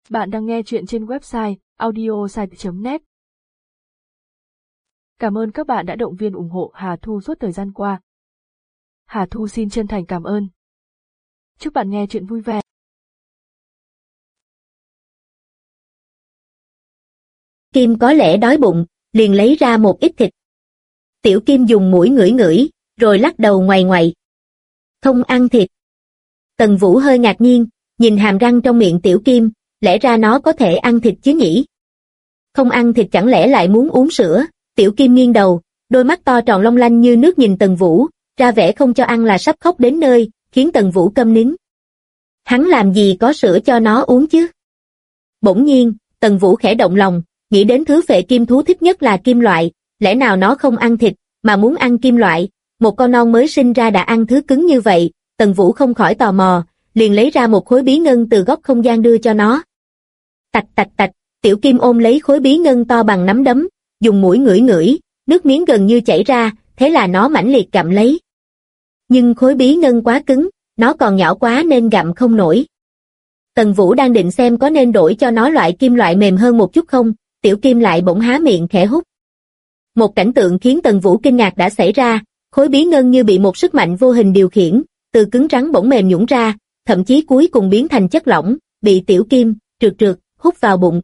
Bạn đang nghe chuyện trên website audiosite.net. Cảm ơn các bạn đã động viên ủng hộ Hà Thu suốt thời gian qua. Hà Thu xin chân thành cảm ơn. Chúc bạn nghe chuyện vui vẻ. Kim có lẽ đói bụng, liền lấy ra một ít thịt. Tiểu Kim dùng mũi ngửi ngửi, rồi lắc đầu ngoày ngoậy. Không ăn thịt. Tần Vũ hơi ngạc nhiên, nhìn hàm răng trong miệng Tiểu Kim, lẽ ra nó có thể ăn thịt chứ nhỉ? Không ăn thịt chẳng lẽ lại muốn uống sữa? Tiểu Kim nghiêng đầu, đôi mắt to tròn long lanh như nước nhìn Tần Vũ, ra vẻ không cho ăn là sắp khóc đến nơi, khiến Tần Vũ câm nín. Hắn làm gì có sữa cho nó uống chứ? Bỗng nhiên, Tần Vũ khẽ động lòng, nghĩ đến thứ phệ kim thú thích nhất là kim loại, lẽ nào nó không ăn thịt, mà muốn ăn kim loại? Một con non mới sinh ra đã ăn thứ cứng như vậy, Tần Vũ không khỏi tò mò, liền lấy ra một khối bí ngân từ góc không gian đưa cho nó. Tạch tạch tạch, Tiểu Kim ôm lấy khối bí ngân to bằng nắm đấm, dùng mũi ngửi ngửi, nước miếng gần như chảy ra, thế là nó mãnh liệt gặm lấy. Nhưng khối bí ngân quá cứng, nó còn nhỏ quá nên gặm không nổi. Tần Vũ đang định xem có nên đổi cho nó loại kim loại mềm hơn một chút không, Tiểu Kim lại bỗng há miệng khẽ hút. Một cảnh tượng khiến Tần Vũ kinh ngạc đã xảy ra, khối bí ngân như bị một sức mạnh vô hình điều khiển, từ cứng rắn bỗng mềm nhũn ra, thậm chí cuối cùng biến thành chất lỏng, bị Tiểu Kim trượt hút vào bụng.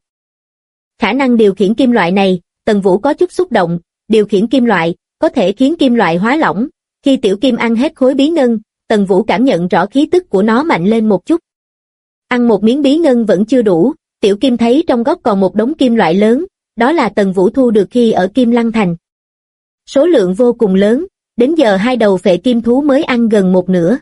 Khả năng điều khiển kim loại này, Tần Vũ có chút xúc động, điều khiển kim loại, có thể khiến kim loại hóa lỏng. Khi Tiểu Kim ăn hết khối bí ngân, Tần Vũ cảm nhận rõ khí tức của nó mạnh lên một chút. Ăn một miếng bí ngân vẫn chưa đủ, Tiểu Kim thấy trong góc còn một đống kim loại lớn, đó là Tần Vũ thu được khi ở Kim Lăng Thành. Số lượng vô cùng lớn, đến giờ hai đầu phệ kim thú mới ăn gần một nửa.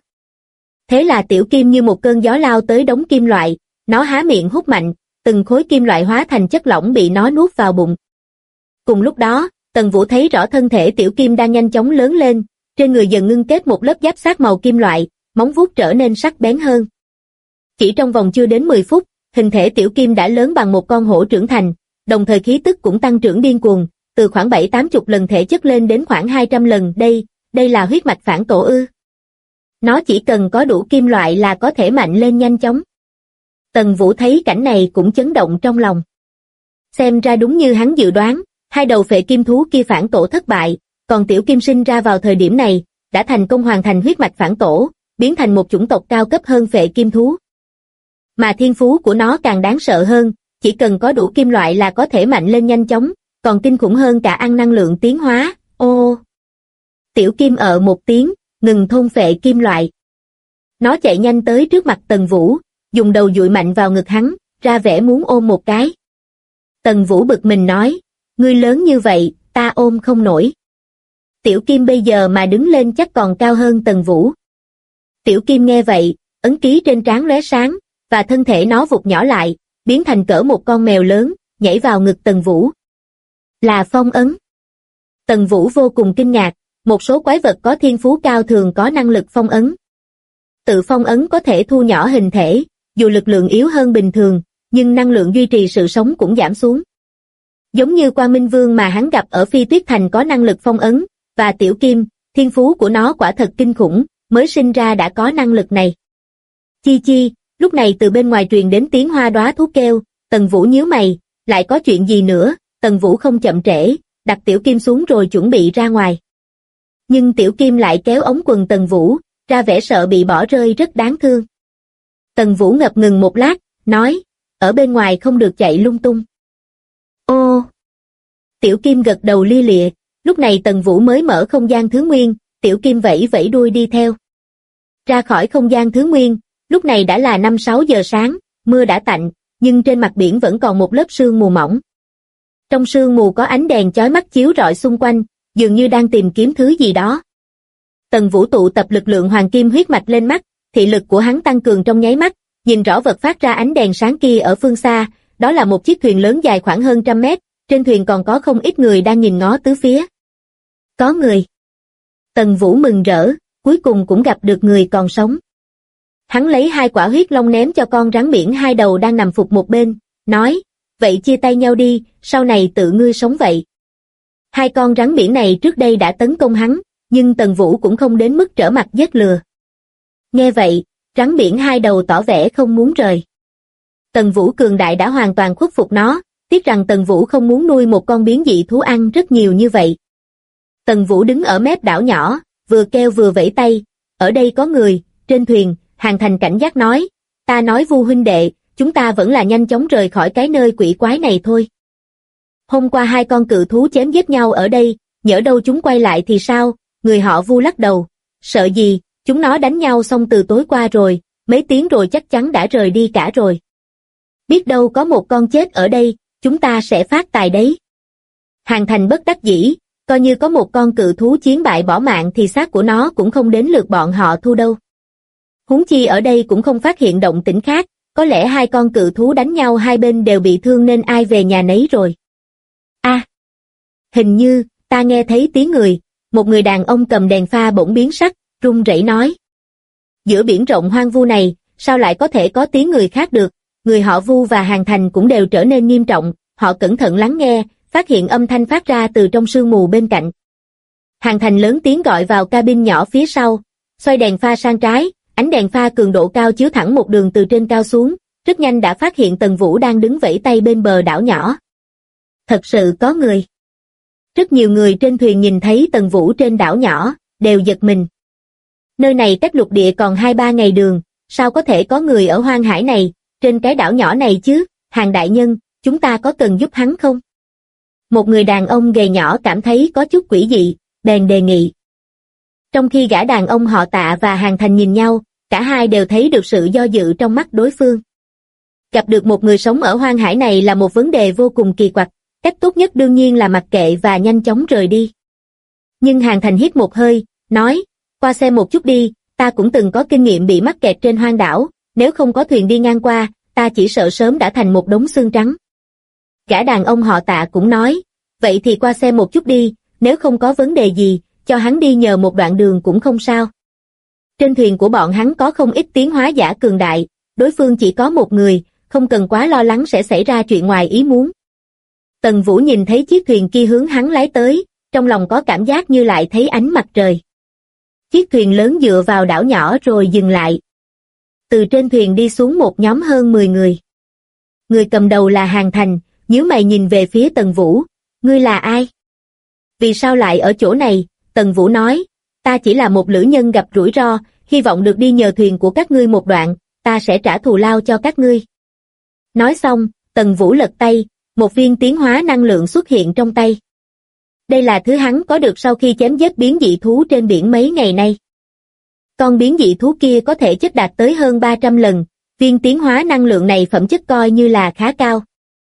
Thế là Tiểu Kim như một cơn gió lao tới đống kim loại, nó há miệng hút mạnh, từng khối kim loại hóa thành chất lỏng bị nó nuốt vào bụng. Cùng lúc đó, Tần Vũ thấy rõ thân thể Tiểu Kim đang nhanh chóng lớn lên, trên người dần ngưng kết một lớp giáp xác màu kim loại, móng vuốt trở nên sắc bén hơn. Chỉ trong vòng chưa đến 10 phút, hình thể Tiểu Kim đã lớn bằng một con hổ trưởng thành, đồng thời khí tức cũng tăng trưởng điên cuồng, từ khoảng 7-80 lần thể chất lên đến khoảng 200 lần. Đây là huyết mạch phản tổ ư? Nó chỉ cần có đủ kim loại là có thể mạnh lên nhanh chóng. Tần Vũ thấy cảnh này cũng chấn động trong lòng. Xem ra đúng như hắn dự đoán, hai đầu phệ kim thú kia phản tổ thất bại, còn Tiểu Kim sinh ra vào thời điểm này, đã thành công hoàn thành huyết mạch phản tổ, biến thành một chủng tộc cao cấp hơn phệ kim thú. Mà thiên phú của nó càng đáng sợ hơn, chỉ cần có đủ kim loại là có thể mạnh lên nhanh chóng, còn kinh khủng hơn cả ăn năng lượng tiến hóa. Ô! Tiểu Kim một tiếng, ngừng thôn phệ kim loại. Nó chạy nhanh tới trước mặt Tần Vũ, dùng đầu dụi mạnh vào ngực hắn, ra vẻ muốn ôm một cái. Tần Vũ bực mình nói, ngươi lớn như vậy, ta ôm không nổi. Tiểu Kim bây giờ mà đứng lên chắc còn cao hơn Tần Vũ. Tiểu Kim nghe vậy, ấn ký trên trán lóe sáng, và thân thể nó vụt nhỏ lại, biến thành cỡ một con mèo lớn, nhảy vào ngực Tần Vũ. Là phong ấn. Tần Vũ vô cùng kinh ngạc, một số quái vật có thiên phú cao thường có năng lực phong ấn. Tự phong ấn có thể thu nhỏ hình thể, dù lực lượng yếu hơn bình thường, nhưng năng lượng duy trì sự sống cũng giảm xuống. Giống như Quang Minh Vương mà hắn gặp ở Phi Tuyết Thành có năng lực phong ấn, và Tiểu Kim, thiên phú của nó quả thật kinh khủng, mới sinh ra đã có năng lực này. Chi, lúc này từ bên ngoài truyền đến tiếng hoa đóa thú kêu, Tần Vũ nhíu mày, lại có chuyện gì nữa? Tần Vũ không chậm trễ, đặt Tiểu Kim xuống rồi chuẩn bị ra ngoài. Nhưng Tiểu Kim lại kéo ống quần Tần Vũ, ra vẻ sợ bị bỏ rơi rất đáng thương. Tần Vũ ngập ngừng một lát, nói, ở bên ngoài không được chạy lung tung. Ô! Tiểu Kim gật đầu lia lịa, lúc này Tần Vũ mới mở không gian thứ nguyên, Tiểu Kim vẫy vẫy đuôi đi theo. Ra khỏi không gian thứ nguyên, lúc này đã là 5-6 giờ sáng, mưa đã tạnh, nhưng trên mặt biển vẫn còn một lớp sương mù mỏng. Trong sương mù có ánh đèn chói mắt chiếu rọi xung quanh, dường như đang tìm kiếm thứ gì đó. Tần Vũ tụ tập lực lượng hoàng kim huyết mạch lên mắt, thị lực của hắn tăng cường trong nháy mắt, nhìn rõ vật phát ra ánh đèn sáng kia ở phương xa, đó là một chiếc thuyền lớn dài khoảng hơn 100 mét, trên thuyền còn có không ít người đang nhìn ngó tứ phía. Có người. Tần Vũ mừng rỡ, cuối cùng cũng gặp được người còn sống. Hắn lấy 2 quả huyết long ném cho con rắn biển 2 đầu đang nằm phục một bên, nói, vậy chia tay nhau đi, sau này tự ngươi sống vậy. 2 con rắn biển này trước đây đã tấn công hắn, nhưng Tần Vũ cũng không đến mức trở mặt giết lừa. Nghe vậy, rắn biển 2 đầu tỏ vẻ không muốn rời. Tần Vũ cường đại đã hoàn toàn khuất phục nó, tiếc rằng Tần Vũ không muốn nuôi một con biến dị thú ăn rất nhiều như vậy. Tần Vũ đứng ở mép đảo nhỏ, vừa kêu vừa vẫy tay, ở đây có người, trên thuyền, Hàn Thành cảnh giác nói, ta nói Vu huynh đệ, chúng ta vẫn là nhanh chóng rời khỏi cái nơi quỷ quái này thôi. Hôm qua hai con cự thú chém giết nhau ở đây, nhỡ đâu chúng quay lại thì sao? Người họ Vu lắc đầu, sợ gì, chúng nó đánh nhau xong từ tối qua rồi, mấy tiếng rồi chắc chắn đã rời đi cả rồi. Biết đâu có một con chết ở đây, chúng ta sẽ phát tài đấy. Hàn Thành bất đắc dĩ, coi như có một con cự thú chiến bại bỏ mạng thì xác của nó cũng không đến lượt bọn họ thu đâu. Huống chi ở đây cũng không phát hiện động tĩnh khác, có lẽ hai con cự thú đánh nhau hai bên đều bị thương nên ai về nhà nấy rồi. Hình như, ta nghe thấy tiếng người, một người đàn ông cầm đèn pha bỗng biến sắc, run rẩy nói. Giữa biển rộng hoang vu này, sao lại có thể có tiếng người khác được? Người họ Vu và Hàn Thành cũng đều trở nên nghiêm trọng, họ cẩn thận lắng nghe, phát hiện âm thanh phát ra từ trong sương mù bên cạnh. Hàn Thành lớn tiếng gọi vào cabin nhỏ phía sau, xoay đèn pha sang trái, ánh đèn pha cường độ cao chiếu thẳng một đường từ trên cao xuống, rất nhanh đã phát hiện Tần Vũ đang đứng vẫy tay bên bờ đảo nhỏ. Thật sự có người. Rất nhiều người trên thuyền nhìn thấy Tần Vũ trên đảo nhỏ, đều giật mình. Nơi này cách lục địa còn 2-3 ngày đường, sao có thể có người ở hoang hải này, trên cái đảo nhỏ này chứ? Hàn đại nhân, chúng ta có cần giúp hắn không? Một người đàn ông gầy nhỏ cảm thấy có chút quỷ dị, bèn đề nghị. Trong khi gã đàn ông họ Tạ và Hàn Thành nhìn nhau, cả hai đều thấy được sự do dự trong mắt đối phương. Gặp được một người sống ở hoang hải này là một vấn đề vô cùng kỳ quặc, cách tốt nhất đương nhiên là mặc kệ và nhanh chóng rời đi. Nhưng Hàn Thành hít một hơi, nói, qua xem một chút đi, ta cũng từng có kinh nghiệm bị mắc kẹt trên hoang đảo, nếu không có thuyền đi ngang qua, ta chỉ sợ sớm đã thành một đống xương trắng. Gã đàn ông họ Tạ cũng nói, vậy thì qua xem một chút đi, nếu không có vấn đề gì, cho hắn đi nhờ một đoạn đường cũng không sao. Trên thuyền của bọn hắn có không ít tiến hóa giả cường đại, đối phương chỉ có một người, không cần quá lo lắng sẽ xảy ra chuyện ngoài ý muốn. Tần Vũ nhìn thấy chiếc thuyền kia hướng hắn lái tới, trong lòng có cảm giác như lại thấy ánh mặt trời. Chiếc thuyền lớn dựa vào đảo nhỏ rồi dừng lại. Từ trên thuyền đi xuống một nhóm hơn 10 người. Người cầm đầu là Hàn Thành, nhíu mày nhìn về phía Tần Vũ, ngươi là ai? Vì sao lại ở chỗ này? Tần Vũ nói, ta chỉ là một lữ nhân gặp rủi ro, hy vọng được đi nhờ thuyền của các ngươi một đoạn, ta sẽ trả thù lao cho các ngươi. Nói xong, Tần Vũ lật tay, một viên tiến hóa năng lượng xuất hiện trong tay. Đây là thứ hắn có được sau khi chém giết biến dị thú trên biển mấy ngày nay. Con biến dị thú kia có thể chất đạt tới hơn 300 lần, viên tiến hóa năng lượng này phẩm chất coi như là khá cao.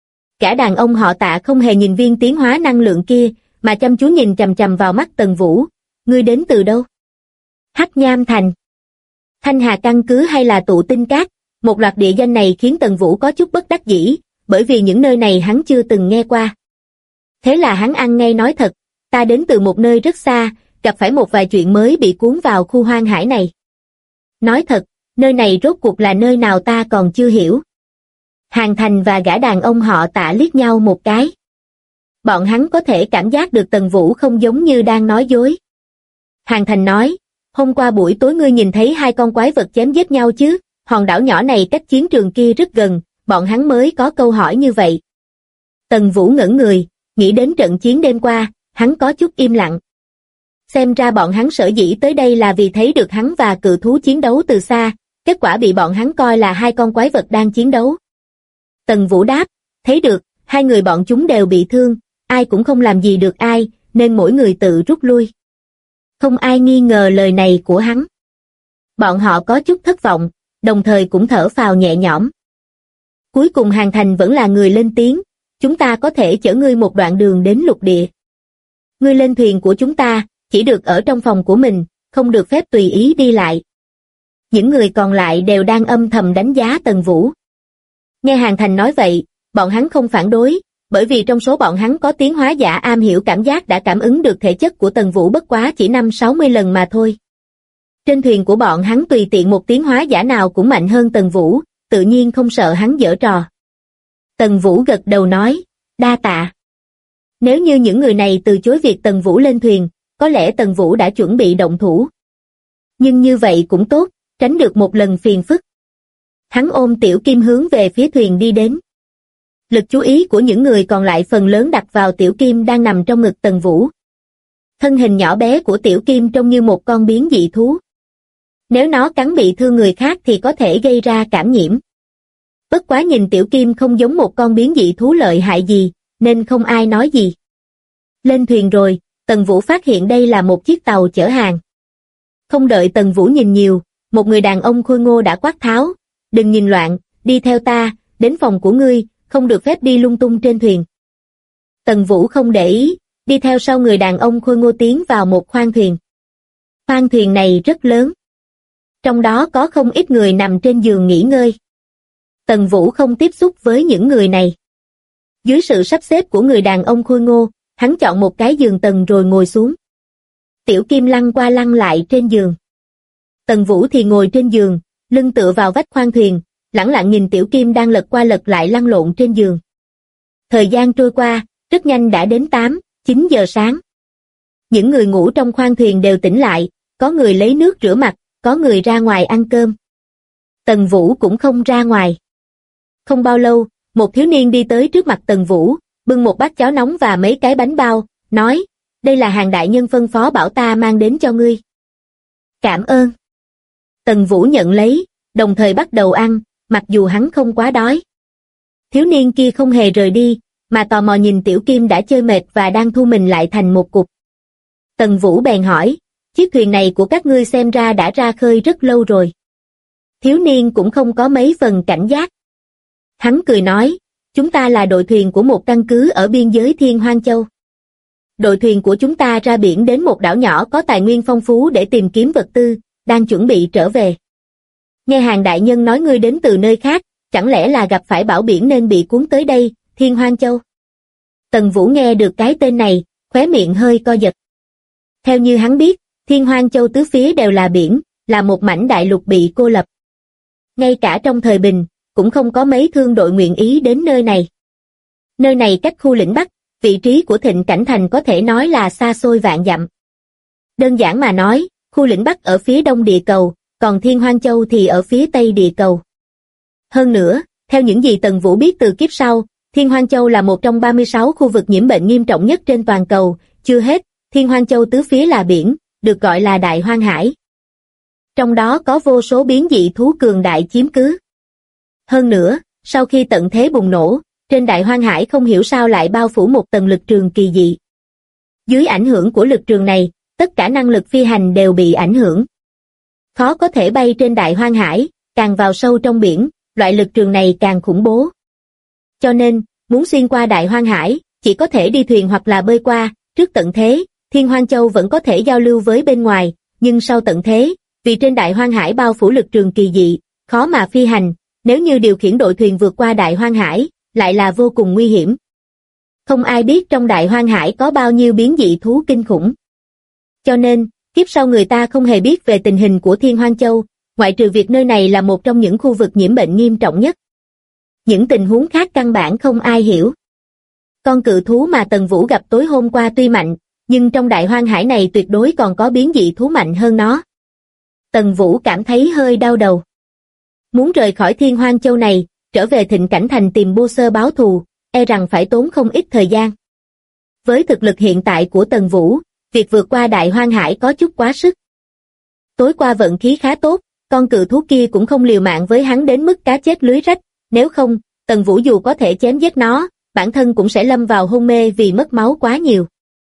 Cả đàn ông họ Tạ không hề nhìn viên tiến hóa năng lượng kia, mà chăm chú nhìn chằm chằm vào mắt Tần Vũ. Ngươi đến từ đâu? Hắc Nham Thành, Thanh Hà căn cứ hay là Tụ Tinh Cát? Một loạt địa danh này khiến Tần Vũ có chút bất đắc dĩ, bởi vì những nơi này hắn chưa từng nghe qua. Thế là hắn ăn ngay nói thật, ta đến từ một nơi rất xa, gặp phải một vài chuyện mới bị cuốn vào khu hoang hải này. Nói thật, nơi này rốt cuộc là nơi nào ta còn chưa hiểu. Hàn Thành và gã đàn ông họ Tạ liếc nhau một cái. Bọn hắn có thể cảm giác được Tần Vũ không giống như đang nói dối. Hàn Thành nói, hôm qua buổi tối ngươi nhìn thấy hai con quái vật chém giết nhau chứ, hòn đảo nhỏ này cách chiến trường kia rất gần, bọn hắn mới có câu hỏi như vậy. Tần Vũ ngẩn người, nghĩ đến trận chiến đêm qua, hắn có chút im lặng. Xem ra bọn hắn sở dĩ tới đây là vì thấy được hắn và cự thú chiến đấu từ xa, kết quả bị bọn hắn coi là hai con quái vật đang chiến đấu. Tần Vũ đáp, thấy được, hai người bọn chúng đều bị thương, ai cũng không làm gì được ai, nên mỗi người tự rút lui. Không ai nghi ngờ lời này của hắn. Bọn họ có chút thất vọng, đồng thời cũng thở phào nhẹ nhõm. Cuối cùng Hàn Thành vẫn là người lên tiếng, chúng ta có thể chở ngươi một đoạn đường đến lục địa. Ngươi lên thuyền của chúng ta, chỉ được ở trong phòng của mình, không được phép tùy ý đi lại. Những người còn lại đều đang âm thầm đánh giá Tần Vũ. Nghe Hàn Thành nói vậy, bọn hắn không phản đối, bởi vì trong số bọn hắn có tiến hóa giả am hiểu cảm giác đã cảm ứng được thể chất của Tần Vũ bất quá chỉ 50-60 lần mà thôi. Trên thuyền của bọn hắn tùy tiện một tiến hóa giả nào cũng mạnh hơn Tần Vũ, tự nhiên không sợ hắn giở trò. Tần Vũ gật đầu nói, đa tạ. Nếu như những người này từ chối việc Tần Vũ lên thuyền, có lẽ Tần Vũ đã chuẩn bị động thủ. Nhưng như vậy cũng tốt, tránh được một lần phiền phức. Hắn ôm Tiểu Kim hướng về phía thuyền đi đến. Lực chú ý của những người còn lại phần lớn đặt vào Tiểu Kim đang nằm trong ngực Tần Vũ. Thân hình nhỏ bé của Tiểu Kim trông như một con biến dị thú. Nếu nó cắn bị thương người khác thì có thể gây ra cảm nhiễm. Bất quá nhìn Tiểu Kim không giống một con biến dị thú lợi hại gì, nên không ai nói gì. Lên thuyền rồi, Tần Vũ phát hiện đây là một chiếc tàu chở hàng. Không đợi Tần Vũ nhìn nhiều, một người đàn ông khôi ngô đã quát tháo, đừng nhìn loạn, đi theo ta, đến phòng của ngươi, không được phép đi lung tung trên thuyền. Tần Vũ không để ý, đi theo sau người đàn ông khôi ngô tiến vào một khoang thuyền. Khoang thuyền này rất lớn. Trong đó có không ít người nằm trên giường nghỉ ngơi. Tần Vũ không tiếp xúc với những người này. Dưới sự sắp xếp của người đàn ông khôi ngô, hắn chọn một cái giường tầng rồi ngồi xuống. Tiểu Kim lăn qua lăn lại trên giường. Tần Vũ thì ngồi trên giường, lưng tựa vào vách khoang thuyền, lẳng lặng nhìn Tiểu Kim đang lật qua lật lại lăn lộn trên giường. Thời gian trôi qua, rất nhanh đã đến 8, 9 giờ sáng. Những người ngủ trong khoang thuyền đều tỉnh lại, có người lấy nước rửa mặt, có người ra ngoài ăn cơm. Tần Vũ cũng không ra ngoài. Không bao lâu, một thiếu niên đi tới trước mặt Tần Vũ, bưng một bát cháo nóng và mấy cái bánh bao, nói, đây là Hàn đại nhân phân phó bảo ta mang đến cho ngươi. Cảm ơn. Tần Vũ nhận lấy, đồng thời bắt đầu ăn, mặc dù hắn không quá đói. Thiếu niên kia không hề rời đi, mà tò mò nhìn Tiểu Kim đã chơi mệt và đang thu mình lại thành một cục. Tần Vũ bèn hỏi, chiếc thuyền này của các ngươi xem ra đã ra khơi rất lâu rồi. Thiếu niên cũng không có mấy phần cảnh giác. Hắn cười nói, chúng ta là đội thuyền của một căn cứ ở biên giới Thiên Hoang Châu. Đội thuyền của chúng ta ra biển đến một đảo nhỏ có tài nguyên phong phú để tìm kiếm vật tư, đang chuẩn bị trở về. Nghe Hàn đại nhân nói ngươi đến từ nơi khác, chẳng lẽ là gặp phải bão biển nên bị cuốn tới đây, Thiên Hoang Châu? Tần Vũ nghe được cái tên này, khóe miệng hơi co giật. Theo như hắn biết, Thiên Hoang Châu tứ phía đều là biển, là một mảnh đại lục bị cô lập. Ngay cả trong thời bình, cũng không có mấy thương đội nguyện ý đến nơi này. Nơi này cách khu lĩnh Bắc, vị trí của Thịnh Cảnh Thành có thể nói là xa xôi vạn dặm. Đơn giản mà nói, khu lĩnh Bắc ở phía đông địa cầu, còn Thiên Hoang Châu thì ở phía tây địa cầu. Hơn nữa, theo những gì Tần Vũ biết từ kiếp sau, Thiên Hoang Châu là một trong 36 khu vực nhiễm bệnh nghiêm trọng nhất trên toàn cầu, chưa hết, Thiên Hoang Châu tứ phía là biển, được gọi là Đại Hoang Hải. Trong đó có vô số biến dị thú cường đại chiếm cứ. Hơn nữa, sau khi tận thế bùng nổ, trên Đại Hoang Hải không hiểu sao lại bao phủ một tầng lực trường kỳ dị. Dưới ảnh hưởng của lực trường này, tất cả năng lực phi hành đều bị ảnh hưởng. Khó có thể bay trên Đại Hoang Hải, càng vào sâu trong biển, loại lực trường này càng khủng bố. Cho nên, muốn xuyên qua Đại Hoang Hải, chỉ có thể đi thuyền hoặc là bơi qua. Trước tận thế, Thiên Hoang Châu vẫn có thể giao lưu với bên ngoài, nhưng sau tận thế, vì trên Đại Hoang Hải bao phủ lực trường kỳ dị, khó mà phi hành, nếu như điều khiển đội thuyền vượt qua Đại Hoang Hải, lại là vô cùng nguy hiểm. Không ai biết trong Đại Hoang Hải có bao nhiêu biến dị thú kinh khủng. Cho nên, kiếp sau người ta không hề biết về tình hình của Thiên Hoang Châu, ngoại trừ việc nơi này là một trong những khu vực nhiễm bệnh nghiêm trọng nhất. Những tình huống khác căn bản không ai hiểu. Con cự thú mà Tần Vũ gặp tối hôm qua tuy mạnh, nhưng trong Đại Hoang Hải này tuyệt đối còn có biến dị thú mạnh hơn nó. Tần Vũ cảm thấy hơi đau đầu. Muốn rời khỏi Thiên Hoang Châu này, trở về Thịnh Cảnh Thành tìm Bô Sơ báo thù, e rằng phải tốn không ít thời gian. Với thực lực hiện tại của Tần Vũ, việc vượt qua Đại Hoang Hải có chút quá sức. Tối qua vận khí khá tốt, con cự thú kia cũng không liều mạng với hắn đến mức cá chết lưới rách, nếu không, Tần Vũ dù có thể chém giết nó, bản thân cũng sẽ lâm vào hôn mê vì mất máu quá nhiều.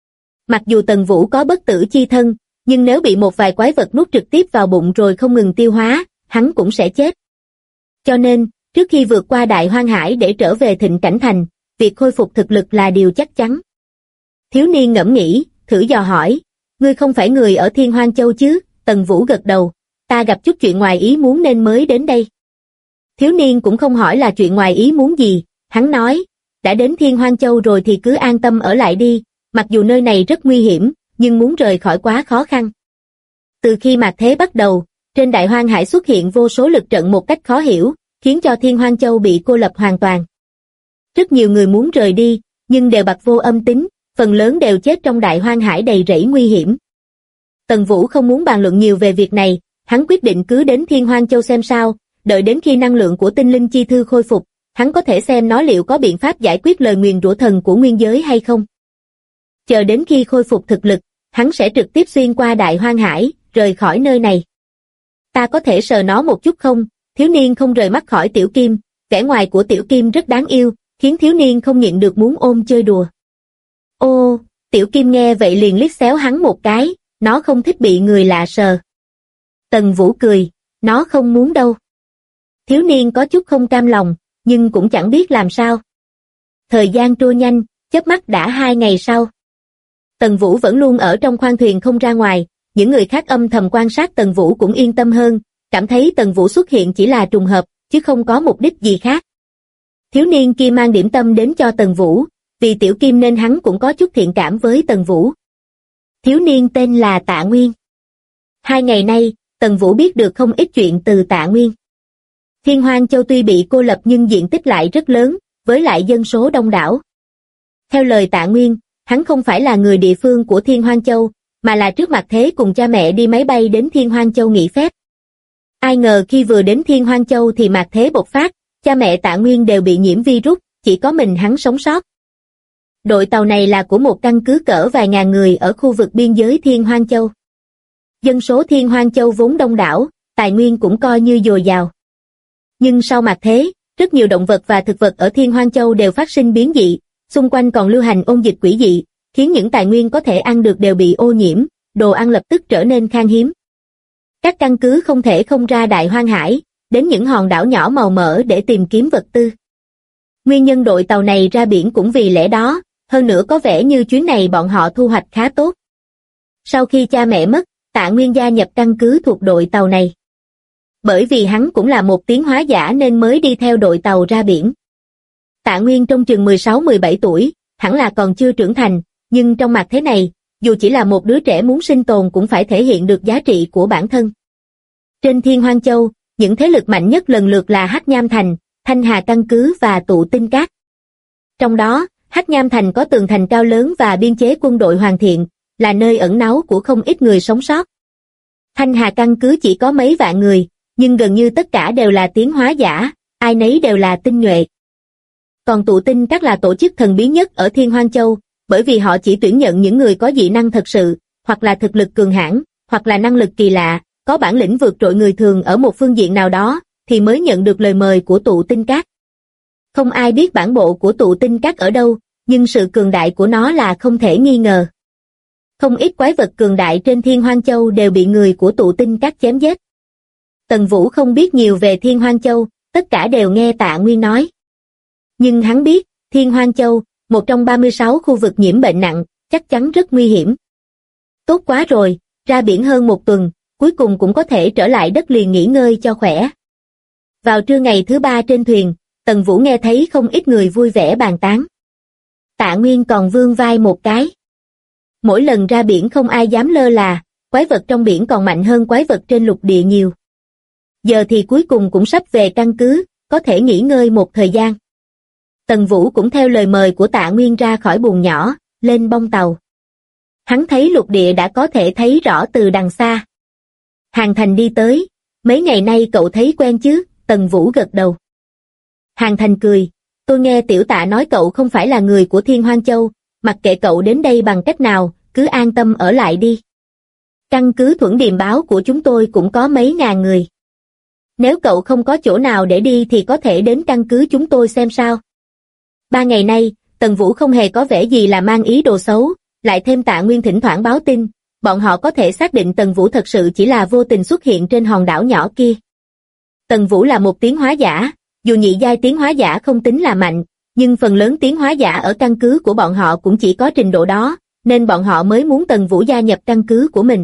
Mặc dù Tần Vũ có bất tử chi thân, nhưng nếu bị một vài quái vật nuốt trực tiếp vào bụng rồi không ngừng tiêu hóa, hắn cũng sẽ chết. Cho nên, trước khi vượt qua Đại Hoang Hải để trở về Thịnh Cảnh Thành, việc khôi phục thực lực là điều chắc chắn. Thiếu niên ngẫm nghĩ, thử dò hỏi, ngươi không phải người ở Thiên Hoang Châu chứ? Tần Vũ gật đầu, ta gặp chút chuyện ngoài ý muốn nên mới đến đây. Thiếu niên cũng không hỏi là chuyện ngoài ý muốn gì, hắn nói, đã đến Thiên Hoang Châu rồi thì cứ an tâm ở lại đi, mặc dù nơi này rất nguy hiểm, nhưng muốn rời khỏi quá khó khăn. Từ khi mạt thế bắt đầu, trên Đại Hoang Hải xuất hiện vô số lực trận một cách khó hiểu, khiến cho Thiên Hoang Châu bị cô lập hoàn toàn. Rất nhiều người muốn rời đi, nhưng đều bặt vô âm tín, phần lớn đều chết trong Đại Hoang Hải đầy rẫy nguy hiểm. Tần Vũ không muốn bàn luận nhiều về việc này, hắn quyết định cứ đến Thiên Hoang Châu xem sao, đợi đến khi năng lượng của tinh linh chi thư khôi phục, hắn có thể xem nó liệu có biện pháp giải quyết lời nguyền rủa thần của nguyên giới hay không. Chờ đến khi khôi phục thực lực, hắn sẽ trực tiếp xuyên qua Đại Hoang Hải, rời khỏi nơi này. Ta có thể sờ nó một chút không? Thiếu niên không rời mắt khỏi Tiểu Kim, vẻ ngoài của Tiểu Kim rất đáng yêu, khiến thiếu niên không nhịn được muốn ôm chơi đùa. Ô, Tiểu Kim nghe vậy liền liếc xéo hắn một cái, nó không thích bị người lạ sờ. Tần Vũ cười, nó không muốn đâu. Thiếu niên có chút không cam lòng, nhưng cũng chẳng biết làm sao. Thời gian trôi nhanh, chớp mắt đã 2 ngày sau. Tần Vũ vẫn luôn ở trong khoang thuyền không ra ngoài, những người khác âm thầm quan sát Tần Vũ cũng yên tâm hơn, cảm thấy Tần Vũ xuất hiện chỉ là trùng hợp, chứ không có mục đích gì khác. Thiếu niên kia mang điểm tâm đến cho Tần Vũ, vì Tiểu Kim nên hắn cũng có chút thiện cảm với Tần Vũ. Thiếu niên tên là Tạ Nguyên. 2 ngày nay, Tần Vũ biết được không ít chuyện từ Tạ Nguyên. Thiên Hoang Châu tuy bị cô lập nhưng diện tích lại rất lớn, với lại dân số đông đảo. Theo lời Tạ Nguyên, hắn không phải là người địa phương của Thiên Hoang Châu, mà là trước mặt thế cùng cha mẹ đi máy bay đến Thiên Hoang Châu nghỉ phép. Ai ngờ khi vừa đến Thiên Hoang Châu thì mạt thế bộc phát, cha mẹ Tạ Nguyên đều bị nhiễm virus, chỉ có mình hắn sống sót. Đội tàu này là của một căn cứ cỡ vài ngàn người ở khu vực biên giới Thiên Hoang Châu. Dân số Thiên Hoang Châu vốn đông đảo, tài nguyên cũng coi như dồi dào. Nhưng sau mạt thế, rất nhiều động vật và thực vật ở Thiên Hoang Châu đều phát sinh biến dị, xung quanh còn lưu hành ôn dịch quỷ dị, khiến những tài nguyên có thể ăn được đều bị ô nhiễm, đồ ăn lập tức trở nên khan hiếm. Các căn cứ không thể không ra Đại Hoang Hải, đến những hòn đảo nhỏ màu mỡ để tìm kiếm vật tư. Nguyên nhân đội tàu này ra biển cũng vì lẽ đó, hơn nữa có vẻ như chuyến này bọn họ thu hoạch khá tốt. Sau khi cha mẹ mất, Tạ Nguyên gia nhập căn cứ thuộc đội tàu này. Bởi vì hắn cũng là một tiến hóa giả nên mới đi theo đội tàu ra biển. Tạ Nguyên trong chừng 16-17 tuổi, hẳn là còn chưa trưởng thành, nhưng trong mặt thế này, dù chỉ là một đứa trẻ muốn sinh tồn cũng phải thể hiện được giá trị của bản thân. Trên Thiên Hoang Châu, những thế lực mạnh nhất lần lượt là Hắc Nham Thành, Thanh Hà Căn Cứ và Tụ Tinh Các. Trong đó, Hắc Nham Thành có tường thành cao lớn và biên chế quân đội hoàn thiện, là nơi ẩn náu của không ít người sống sót. Thanh Hà Căn Cứ chỉ có mấy vạn người, nhưng gần như tất cả đều là tiến hóa giả, ai nấy đều là tinh nhuệ. Còn Tụ Tinh Các là tổ chức thần bí nhất ở Thiên Hoang Châu, bởi vì họ chỉ tuyển nhận những người có dị năng thật sự, hoặc là thực lực cường hãn, hoặc là năng lực kỳ lạ, có bản lĩnh vượt trội người thường ở một phương diện nào đó, thì mới nhận được lời mời của Tụ Tinh Các. Không ai biết bản bộ của Tụ Tinh Các ở đâu, nhưng sự cường đại của nó là không thể nghi ngờ. Không ít quái vật cường đại trên Thiên Hoang Châu đều bị người của Tụ Tinh Các chém giết. Tần Vũ không biết nhiều về Thiên Hoang Châu, tất cả đều nghe Tạ Nguyên nói. Nhưng hắn biết, Thiên Hoang Châu, một trong 36 khu vực nhiễm bệnh nặng, chắc chắn rất nguy hiểm. Tốt quá rồi, ra biển hơn 1 tuần, cuối cùng cũng có thể trở lại đất liền nghỉ ngơi cho khỏe. Vào trưa ngày thứ 3 trên thuyền, Tần Vũ nghe thấy không ít người vui vẻ bàn tán. Tạ Nguyên còn vươn vai một cái. Mỗi lần ra biển không ai dám lơ là, quái vật trong biển còn mạnh hơn quái vật trên lục địa nhiều. Giờ thì cuối cùng cũng sắp về căn cứ, có thể nghỉ ngơi một thời gian. Tần Vũ cũng theo lời mời của Tạ Nguyên ra khỏi buồng nhỏ, lên bông tàu. Hắn thấy lục địa đã có thể thấy rõ từ đằng xa. Hàn Thành đi tới, mấy ngày nay cậu thấy quen chứ? Tần Vũ gật đầu. Hàn Thành cười, tôi nghe tiểu Tạ nói cậu không phải là người của Thiên Hoang Châu, mặc kệ cậu đến đây bằng cách nào, cứ an tâm ở lại đi. Căn cứ Thuẫn Điềm Báo của chúng tôi cũng có mấy ngàn người. Nếu cậu không có chỗ nào để đi thì có thể đến căn cứ chúng tôi xem sao. 3 ngày nay, Tần Vũ không hề có vẻ gì là mang ý đồ xấu, lại thêm Tạ Nguyên thỉnh thoảng báo tin, bọn họ có thể xác định Tần Vũ thật sự chỉ là vô tình xuất hiện trên hòn đảo nhỏ kia. Tần Vũ là một tiến hóa giả, dù nhị giai tiến hóa giả không tính là mạnh, nhưng phần lớn tiến hóa giả ở căn cứ của bọn họ cũng chỉ có trình độ đó, nên bọn họ mới muốn Tần Vũ gia nhập căn cứ của mình.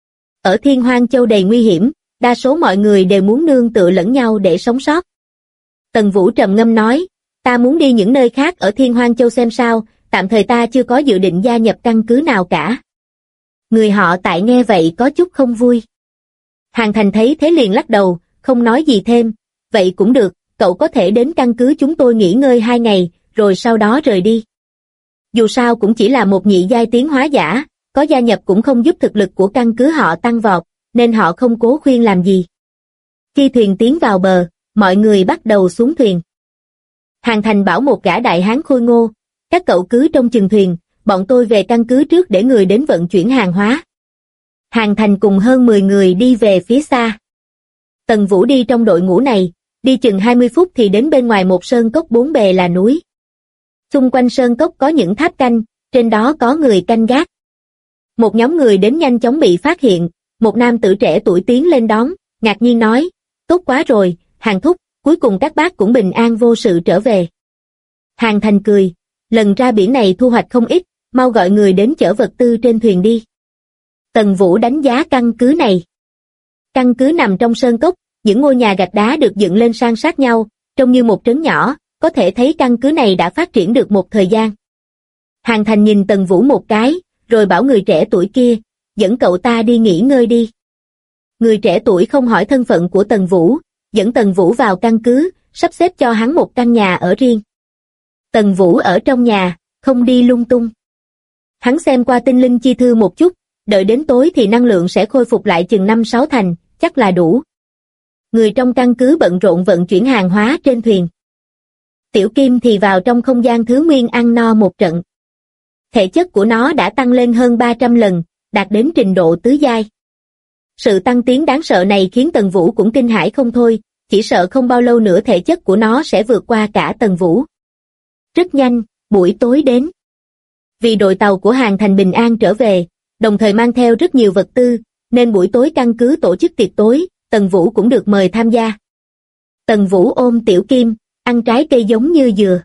Ở Thiên Hoang Châu đầy nguy hiểm, đa số mọi người đều muốn nương tựa lẫn nhau để sống sót. Tần Vũ trầm ngâm nói, ta muốn đi những nơi khác ở Thiên Hoang Châu xem sao, tạm thời ta chưa có dự định gia nhập căn cứ nào cả. Người họ Tại nghe vậy có chút không vui. Hàn Thành thấy thế liền lắc đầu, không nói gì thêm, vậy cũng được, cậu có thể đến căn cứ chúng tôi nghỉ ngơi 2 ngày, rồi sau đó rời đi. Dù sao cũng chỉ là một nhị giai tiến hóa giả, có gia nhập cũng không giúp thực lực của căn cứ họ tăng vọt, nên họ không cố khuyên làm gì. Khi thuyền tiến vào bờ, mọi người bắt đầu xuống thuyền. Hàn Thành bảo một gã đại hán khôi ngô, các cậu cứ trông chừng thuyền, bọn tôi về căn cứ trước để người đến vận chuyển hàng hóa. Hàn Thành cùng hơn 10 người đi về phía xa. Tần Vũ đi trong đội ngũ này, đi chừng 20 phút thì đến bên ngoài một sơn cốc bốn bề là núi. Xung quanh sơn cốc có những tháp canh, trên đó có người canh gác. Một nhóm người đến nhanh chóng bị phát hiện, một nam tử trẻ tuổi tiến lên đón, ngạc nhiên nói, tốt quá rồi, Hàn thúc, cuối cùng các bác cũng bình an vô sự trở về. Hàn Thành cười, lần ra biển này thu hoạch không ít, mau gọi người đến chở vật tư trên thuyền đi. Tần Vũ đánh giá căn cứ này. Căn cứ nằm trong sơn cốc, những ngôi nhà gạch đá được dựng lên san sát nhau, trông như một trấn nhỏ, có thể thấy căn cứ này đã phát triển được một thời gian. Hàn Thành nhìn Tần Vũ một cái, rồi bảo người trẻ tuổi kia, dẫn cậu ta đi nghỉ ngơi đi. Người trẻ tuổi không hỏi thân phận của Tần Vũ, dẫn Tần Vũ vào căn cứ, sắp xếp cho hắn một căn nhà ở riêng. Tần Vũ ở trong nhà, không đi lung tung. Hắn xem qua tinh linh chi thư một chút, đợi đến tối thì năng lượng sẽ khôi phục lại chừng 5-6 thành, chắc là đủ. Người trong căn cứ bận rộn vận chuyển hàng hóa trên thuyền. Tiểu Kim thì vào trong không gian thứ nguyên ăn no một trận. Thể chất của nó đã tăng lên hơn 300 lần, đạt đến trình độ tứ giai. Sự tăng tiến đáng sợ này khiến Tần Vũ cũng kinh hãi không thôi, chỉ sợ không bao lâu nữa thể chất của nó sẽ vượt qua cả Tần Vũ. Rất nhanh, buổi tối đến. Vì đội tàu của Hàn Thành bình an trở về, đồng thời mang theo rất nhiều vật tư, nên buổi tối căn cứ tổ chức tiệc tối, Tần Vũ cũng được mời tham gia. Tần Vũ ôm Tiểu Kim, ăn trái cây giống như dừa.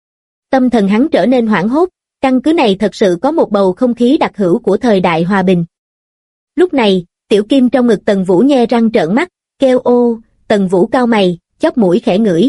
Tâm thần hắn trở nên hoảng hốt, căn cứ này thật sự có một bầu không khí đặc hữu của thời đại hòa bình. Lúc này, Tiểu Kim trong ngực Tần Vũ nhe răng trợn mắt, kêu ô. Tần Vũ cau mày, chóp mũi khẽ ngửi.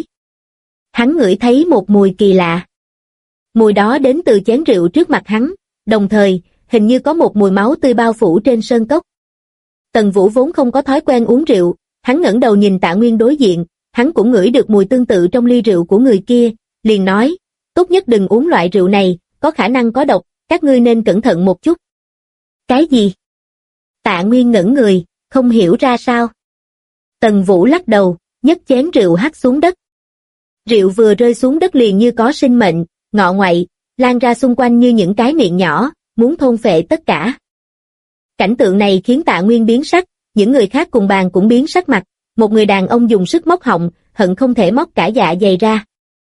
Hắn ngửi thấy một mùi kỳ lạ. Mùi đó đến từ chén rượu trước mặt hắn, đồng thời, hình như có một mùi máu tươi bao phủ trên sơn cốc. Tần Vũ vốn không có thói quen uống rượu, hắn ngẩng đầu nhìn Tạ Nguyên đối diện, hắn cũng ngửi được mùi tương tự trong ly rượu của người kia, liền nói, tốt nhất đừng uống loại rượu này, có khả năng có độc, các ngươi nên cẩn thận một chút. Cái gì? Tạ Nguyên ngẩn người, không hiểu ra sao. Tần Vũ lắc đầu, nhấc chén rượu hắt xuống đất. Rượu vừa rơi xuống đất liền như có sinh mệnh, ngọ ngoại, lan ra xung quanh như những cái miệng nhỏ, muốn thôn phệ tất cả. Cảnh tượng này khiến Tạ Nguyên biến sắc, những người khác cùng bàn cũng biến sắc mặt, một người đàn ông dùng sức móc họng, hận không thể móc cả dạ dày ra.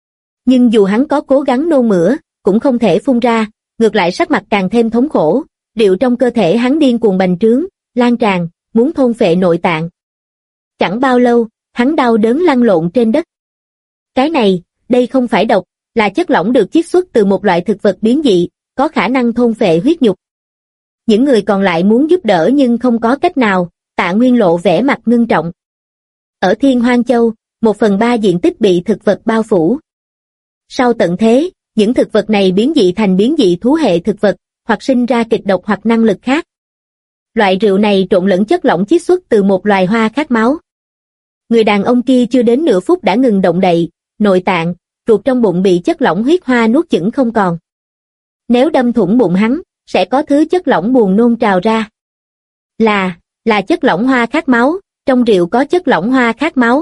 Nhưng dù hắn có cố gắng nôn mửa, cũng không thể phun ra, ngược lại sắc mặt càng thêm thống khổ, rượu trong cơ thể hắn điên cuồng bành trướng, lan tràn, muốn thôn phệ nội tạng. Chẳng bao lâu, hắn đau đớn lăn lộn trên đất. Cái này, đây không phải độc, là chất lỏng được chiết xuất từ một loại thực vật biến dị, có khả năng thôn phệ huyết nhục. Những người còn lại muốn giúp đỡ nhưng không có cách nào, Tạ Nguyên lộ vẻ mặt ngưng trọng. Ở Thiên Hoang Châu, 1/3 diện tích bị thực vật bao phủ. Sau tận thế, những thực vật này biến dị thành biến dị thú hệ thực vật, hoặc sinh ra kịch độc hoặc năng lực khác. Loại rượu này trộn lẫn chất lỏng chiết xuất từ một loài hoa khát máu. Người đàn ông kia chưa đến nửa phút đã ngừng động đậy, nội tạng, ruột trong bụng bị chất lỏng huyết hoa nuốt chửng không còn. Nếu đâm thủng bụng hắn, sẽ có thứ chất lỏng buồn nôn trào ra. Là chất lỏng hoa khát máu, trong rượu có chất lỏng hoa khát máu,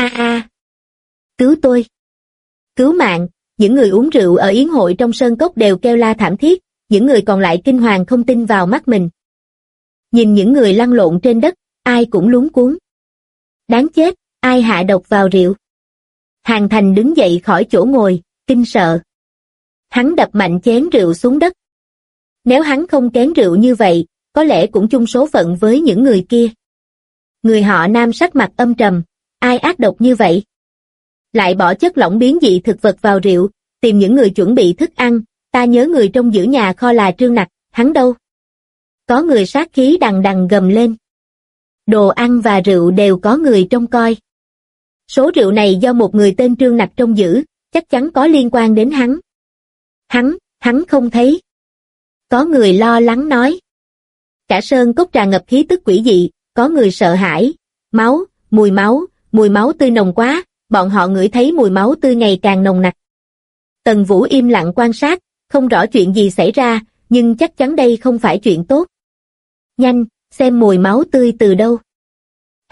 Cứu tôi! Cứu mạng! Những người uống rượu ở yến hội trong sơn cốc đều kêu la thảm thiết, những người còn lại kinh hoàng không tin vào mắt mình. Nhìn những người lăn lộn trên đất, ai cũng luống cuống. Đáng chết, ai hạ độc vào rượu? Hàn Thành đứng dậy khỏi chỗ ngồi, kinh sợ. Hắn đập mạnh chén rượu xuống đất. Nếu hắn không kén rượu như vậy, có lẽ cũng chung số phận với những người kia. Người họ Nam sắc mặt âm trầm, ai ác độc như vậy? Lại bỏ chất lỏng biến dị thực vật vào rượu, tìm những người chuẩn bị thức ăn, ta nhớ người trong giữ nhà kho là Trương Nặc, hắn đâu? Có người sát khí đằng đằng gầm lên. Đồ ăn và rượu đều có người trông coi. Số rượu này do một người tên Trương Nặc trông giữ, chắc chắn có liên quan đến hắn. Hắn không thấy. Có người lo lắng nói. Cả sơn cốc tràn ngập khí tức quỷ dị, có người sợ hãi. Mùi máu tươi nồng quá, bọn họ ngửi thấy mùi máu tươi ngày càng nồng nặc. Tần Vũ im lặng quan sát, không rõ chuyện gì xảy ra, nhưng chắc chắn đây không phải chuyện tốt. Nhanh, xem mùi máu tươi từ đâu.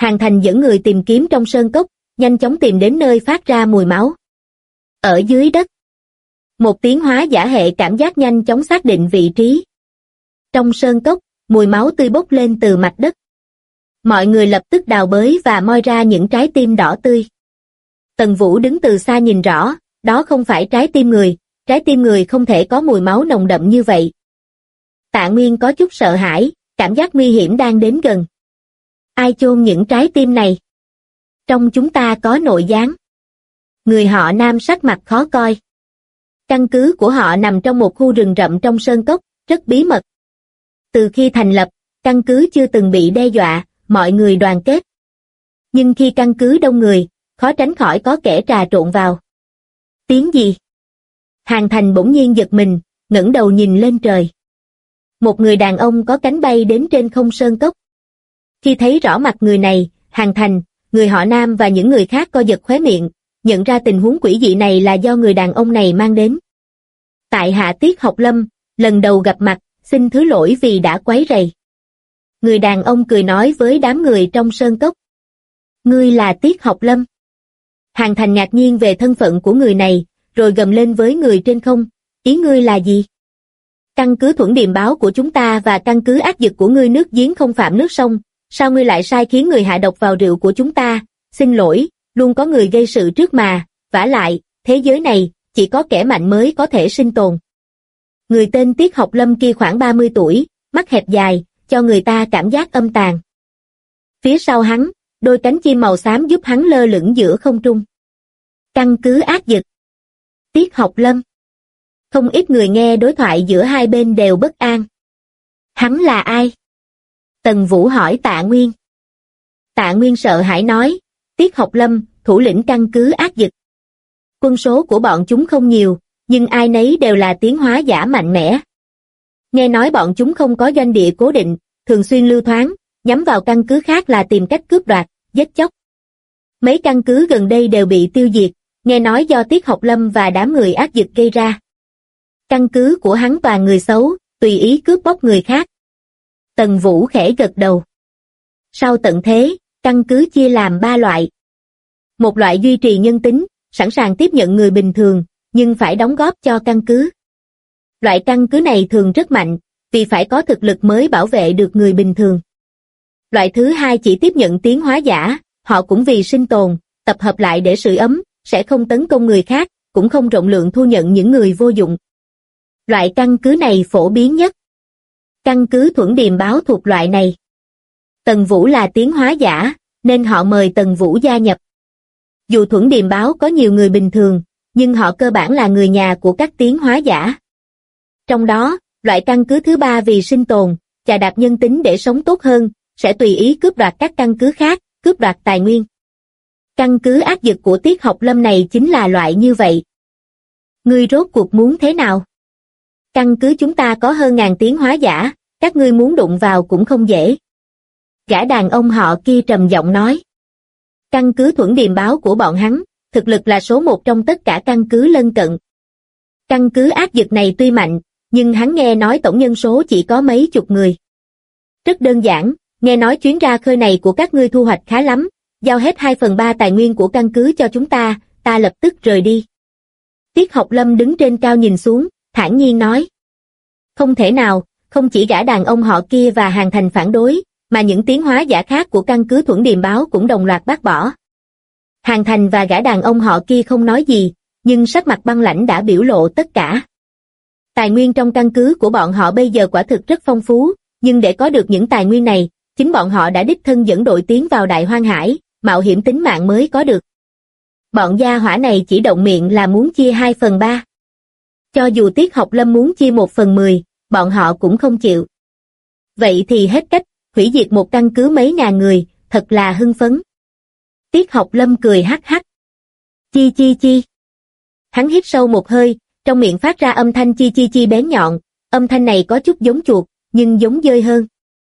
Hàn Thành dẫn người tìm kiếm trong sơn cốc, nhanh chóng tìm đến nơi phát ra mùi máu. Ở dưới đất, một tiến hóa giả hệ cảm giác nhanh chóng xác định vị trí. Trong sơn cốc, mùi máu tươi bốc lên từ mặt đất. Mọi người lập tức đào bới và moi ra những trái tim đỏ tươi. Tần Vũ đứng từ xa nhìn rõ, đó không phải trái tim người không thể có mùi máu nồng đậm như vậy. Tạ Nguyên có chút sợ hãi, cảm giác nguy hiểm đang đến gần. Ai chôn những trái tim này? Trong chúng ta có nội gián. Người họ Nam sắc mặt khó coi. Căn cứ của họ nằm trong một khu rừng rậm trong sơn cốc, rất bí mật. Từ khi thành lập, căn cứ chưa từng bị đe dọa, mọi người đoàn kết. Nhưng khi căn cứ đông người, khó tránh khỏi có kẻ trà trộn vào. Tiếng gì? Hàn Thành bỗng nhiên giật mình, ngẩng đầu nhìn lên trời. Một người đàn ông có cánh bay đến trên không sơn cốc. Khi thấy rõ mặt người này, Hàn Thành, người họ Nam và những người khác co giật khóe miệng, nhận ra tình huống quỷ dị này là do người đàn ông này mang đến. Tại hạ Tiết Học Lâm, lần đầu gặp mặt, xin thứ lỗi vì đã quấy rầy. Người đàn ông cười nói với đám người trong sơn cốc. Ngươi là Tiết Học Lâm. Hàn Thành ngạc nhiên về thân phận của người này, rồi gầm lên với người trên không, ý ngươi là gì? Căn cứ Thuẫn Điềm Báo của chúng ta và căn cứ Ác Dực của ngươi nước giếng không phạm nước sông, sao ngươi lại sai khiến người hạ độc vào rượu của chúng ta? Xin lỗi, luôn có người gây sự trước mà, vả lại, thế giới này, chỉ có kẻ mạnh mới có thể sinh tồn. Người tên Tiết Học Lâm kia khoảng 30 tuổi, mắt hẹp dài, cho người ta cảm giác âm tàn. Phía sau hắn, đôi cánh chim màu xám giúp hắn lơ lửng giữa không trung. Căn cứ Ác Dực. Tiết Học Lâm. Không ít người nghe đối thoại giữa hai bên đều bất an. Hắn là ai? Tần Vũ hỏi Tạ Nguyên. Tạ Nguyên sợ hãi nói, Tiết Học Lâm, thủ lĩnh căn cứ Ác Dực. Quân số của bọn chúng không nhiều, nhưng ai nấy đều là tiến hóa giả mạnh mẽ. Nghe nói bọn chúng không có doanh địa cố định, thường xuyên lưu thoáng, nhắm vào căn cứ khác là tìm cách cướp đoạt, giết chóc. Mấy căn cứ gần đây đều bị tiêu diệt, nghe nói do Tiết Học Lâm và đám người Ác Dực gây ra. Căn cứ của hắn toàn người xấu, tùy ý cướp bóc người khác. Tần Vũ khẽ gật đầu. Sau tận thế, căn cứ chia làm 3 loại. Một loại duy trì nhân tính, sẵn sàng tiếp nhận người bình thường, nhưng phải đóng góp cho căn cứ. Loại căn cứ này thường rất mạnh, vì phải có thực lực mới bảo vệ được người bình thường. Loại thứ hai chỉ tiếp nhận tiến hóa giả, họ cũng vì sinh tồn, tập hợp lại để sưởi ấm, sẽ không tấn công người khác, cũng không rộng lượng thu nhận những người vô dụng. Loại căn cứ này phổ biến nhất. Căn cứ Thuẫn Điềm Báo thuộc loại này. Tần Vũ là tiến hóa giả, nên họ mời Tần Vũ gia nhập. Dù Thuẫn Điềm Báo có nhiều người bình thường, nhưng họ cơ bản là người nhà của các tiến hóa giả. Trong đó, loại căn cứ thứ 3 vì sinh tồn, chà đạp nhân tính để sống tốt hơn, sẽ tùy ý cướp đoạt các căn cứ khác, cướp đoạt tài nguyên. Căn cứ Ác Dực của Tiết Học Lâm này chính là loại như vậy. Ngươi rốt cuộc muốn thế nào? Căn cứ chúng ta có hơn 1000 tiến hóa giả, các ngươi muốn đụng vào cũng không dễ. Gã đàn ông họ kia trầm giọng nói. Căn cứ Thuẫn Điềm Báo của bọn hắn, thực lực là số 1 trong tất cả căn cứ lân cận. Căn cứ Ác Dực này tuy mạnh, nhưng hắn nghe nói tổng nhân số chỉ có mấy chục người. Rất đơn giản, nghe nói chuyến ra khơi này của các ngươi thu hoạch khá lắm, giao hết 2/3 tài nguyên của căn cứ cho chúng ta, ta lập tức rời đi. Tiết Học Lâm đứng trên cao nhìn xuống, thản nhiên nói. Không thể nào, không chỉ gã đàn ông họ kia và Hàn Thành phản đối, mà những tiến hóa giả khác của căn cứ Thuẫn Điềm Báo cũng đồng loạt bác bỏ. Hàn Thành và gã đàn ông họ kia không nói gì, nhưng sắc mặt băng lãnh đã biểu lộ tất cả. Tài nguyên trong căn cứ của bọn họ bây giờ quả thực rất phong phú, nhưng để có được những tài nguyên này, chính bọn họ đã đích thân dẫn đội tiến vào Đại Hoang Hải, mạo hiểm tính mạng mới có được. Bọn gia hỏa này chỉ động miệng là muốn chia 2/3. Cho dù Tiết Học Lâm muốn chia 1/10, bọn họ cũng không chịu. Vậy thì hết cách, hủy diệt một căn cứ mấy ngàn người, thật là hưng phấn. Tiết Học Lâm cười hắc hắc. Chi chi chi. Hắn hít sâu một hơi, trong miệng phát ra âm thanh chi chi chi bén nhọn, âm thanh này có chút giống chuột, nhưng giống dơi hơn.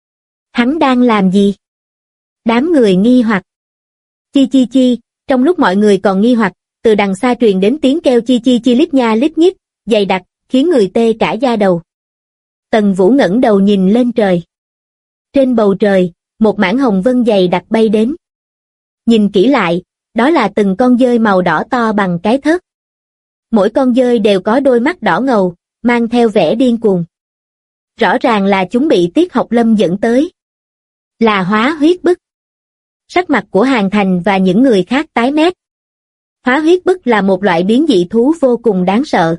Hắn đang làm gì? Đám người nghi hoặc. Chi chi chi, trong lúc mọi người còn nghi hoặc, từ đằng xa truyền đến tiếng kêu chi chi chi lít nha lít nhít, dày đặc, khiến người tê cả da đầu. Tần Vũ ngẩng đầu nhìn lên trời. Trên bầu trời, một mảng hồng vân dày đặc bay đến. Nhìn kỹ lại, đó là từng con dơi màu đỏ to bằng cái thớt. Mỗi con dơi đều có đôi mắt đỏ ngầu, mang theo vẻ điên cuồng. Rõ ràng là chúng bị Tiết Học Lâm dẫn tới. Là hóa huyết bức. Sắc mặt của Hàn Thành và những người khác tái mét. Hóa huyết bức là một loại biến dị thú vô cùng đáng sợ.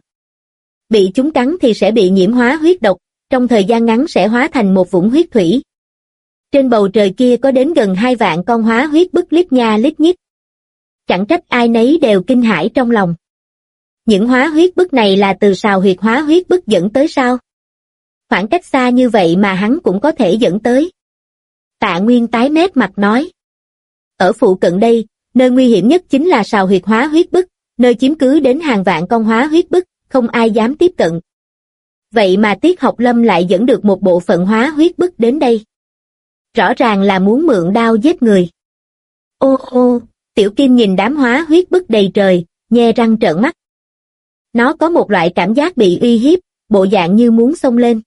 Bị chúng cắn thì sẽ bị nhiễm hóa huyết độc, trong thời gian ngắn sẽ hóa thành một vũng huyết thủy. Trên bầu trời kia có đến gần 2 vạn con hóa huyết bức lít nha lít nhít. Chẳng trách ai nấy đều kinh hãi trong lòng. Những hóa huyết bức này là từ sào huyệt hóa huyết bức dẫn tới sao? Khoảng cách xa như vậy mà hắn cũng có thể dẫn tới. Tạ Nguyên tái mét mặt nói. Ở phụ cận đây, nơi nguy hiểm nhất chính là sào huyệt hóa huyết bức, nơi chiếm cứ đến hàng vạn con hóa huyết bức, không ai dám tiếp cận. Vậy mà Tiết Học Lâm lại dẫn được một bộ phận hóa huyết bức đến đây. Rõ ràng là muốn mượn đao giết người. Ô ô, Tiểu Kim nhìn đám hóa huyết bức đầy trời, nhe răng trợn mắt. Nó có một loại cảm giác bị uy hiếp, bộ dạng như muốn xông lên.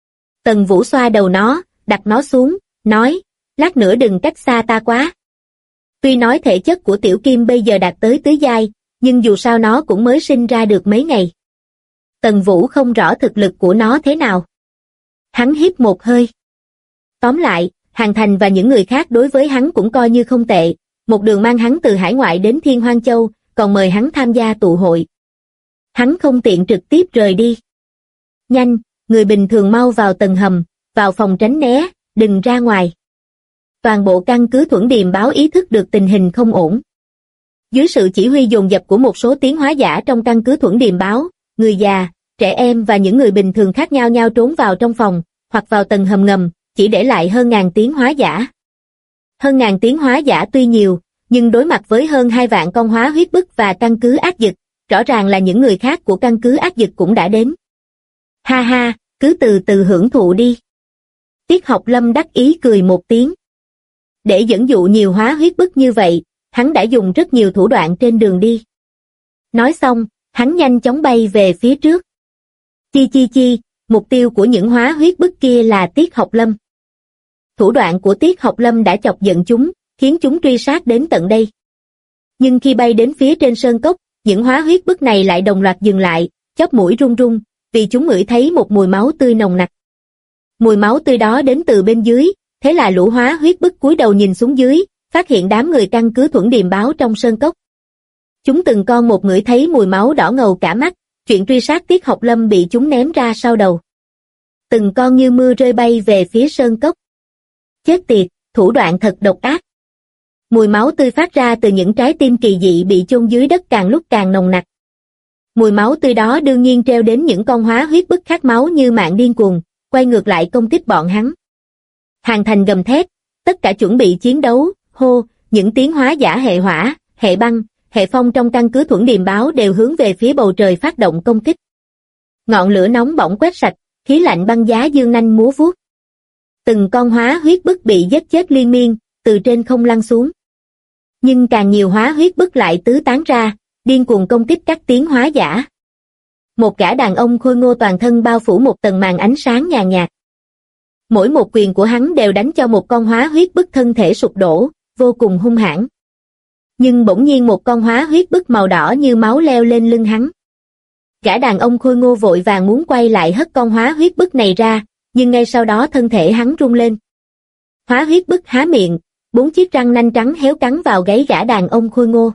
Tần Vũ xoa đầu nó, đặt nó xuống, nói, lát nữa đừng cách xa ta quá. Tuy nói thể chất của Tiểu Kim bây giờ đạt tới tứ giai, nhưng dù sao nó cũng mới sinh ra được mấy ngày. Tần Vũ không rõ thực lực của nó thế nào. Hắn hít một hơi. Tóm lại, Hàn Thành và những người khác đối với hắn cũng coi như không tệ, một đường mang hắn từ hải ngoại đến Thiên Hoang Châu, còn mời hắn tham gia tụ hội. Hắn không tiện trực tiếp rời đi. Nhanh, người bình thường mau vào tầng hầm, vào phòng tránh né, đừng ra ngoài. Toàn bộ căn cứ Thuẫn Điềm báo ý thức được tình hình không ổn. Dưới sự chỉ huy dồn dập của một số tiến hóa giả trong căn cứ Thuẫn Điềm báo, người già, trẻ em và những người bình thường khác nhau trốn vào trong phòng, hoặc vào tầng hầm ngầm, chỉ để lại hơn ngàn tiến hóa giả. Hơn ngàn tiến hóa giả tuy nhiều, nhưng đối mặt với hơn 2 vạn con hóa huyết bức và căn cứ ác dực, rõ ràng là những người khác của căn cứ ác dực cũng đã đến. Ha ha, cứ từ từ hưởng thụ đi. Tiết Học Lâm đắc ý cười một tiếng. Để dẫn dụ nhiều hóa huyết bức như vậy, hắn đã dùng rất nhiều thủ đoạn trên đường đi. Nói xong, hắn nhanh chóng bay về phía trước. Chi chi chi, mục tiêu của những hóa huyết bức kia là Tiết Học Lâm. Thủ đoạn của Tiết Học Lâm đã chọc giận chúng, khiến chúng truy sát đến tận đây. Nhưng khi bay đến phía trên sơn cốc, những hóa huyết bức này lại đồng loạt dừng lại, chóp mũi run run, vì chúng ngửi thấy một mùi máu tươi nồng nặc. Mùi máu tươi đó đến từ bên dưới, thế là lũ hóa huyết bức cúi đầu nhìn xuống dưới, phát hiện đám người căn cứ Thuẫn Điềm báo trong sơn cốc. Chúng từng con một ngửi thấy mùi máu đỏ ngầu cả mắt, chuyện truy sát Tiết Học Lâm bị chúng ném ra sau đầu. Từng con như mưa rơi bay về phía sơn cốc. Chết tiệt, thủ đoạn thật độc ác. Mùi máu tươi phát ra từ những trái tim kỳ dị bị chôn dưới đất càng lúc càng nồng nặc. Mùi máu tươi đó đương nhiên treo đến những con hóa huyết bức khát máu như mạng điên cuồng, quay ngược lại công kích bọn hắn. Hàn Thành gầm thét, tất cả chuẩn bị chiến đấu, hô, những tiến hóa giả hệ hỏa, hệ băng, hệ phong trong căn cứ Thuẫn Điềm báo đều hướng về phía bầu trời phát động công kích. Ngọn lửa nóng bỏng quét sạch, khí lạnh băng giá dương nanh múa vuốt. Từng con hóa huyết bức bị giết chết liên miên, từ trên không lăn xuống. Nhưng càng nhiều hóa huyết bức lại tứ tán ra, điên cuồng công kích các tiến hóa giả. Một gã đàn ông khôi ngô toàn thân bao phủ một tầng màn ánh sáng nhàn nhạt. Mỗi một quyền của hắn đều đánh cho một con hóa huyết bức thân thể sụp đổ, vô cùng hung hãn. Nhưng bỗng nhiên một con hóa huyết bức màu đỏ như máu leo lên lưng hắn. Gã đàn ông khôi ngô vội vàng muốn quay lại hất con hóa huyết bức này ra, nhưng ngay sau đó thân thể hắn rung lên. Hóa huyết bức há miệng, 4 chiếc răng nanh trắng héo cắn vào gáy gã đàn ông khôi ngô.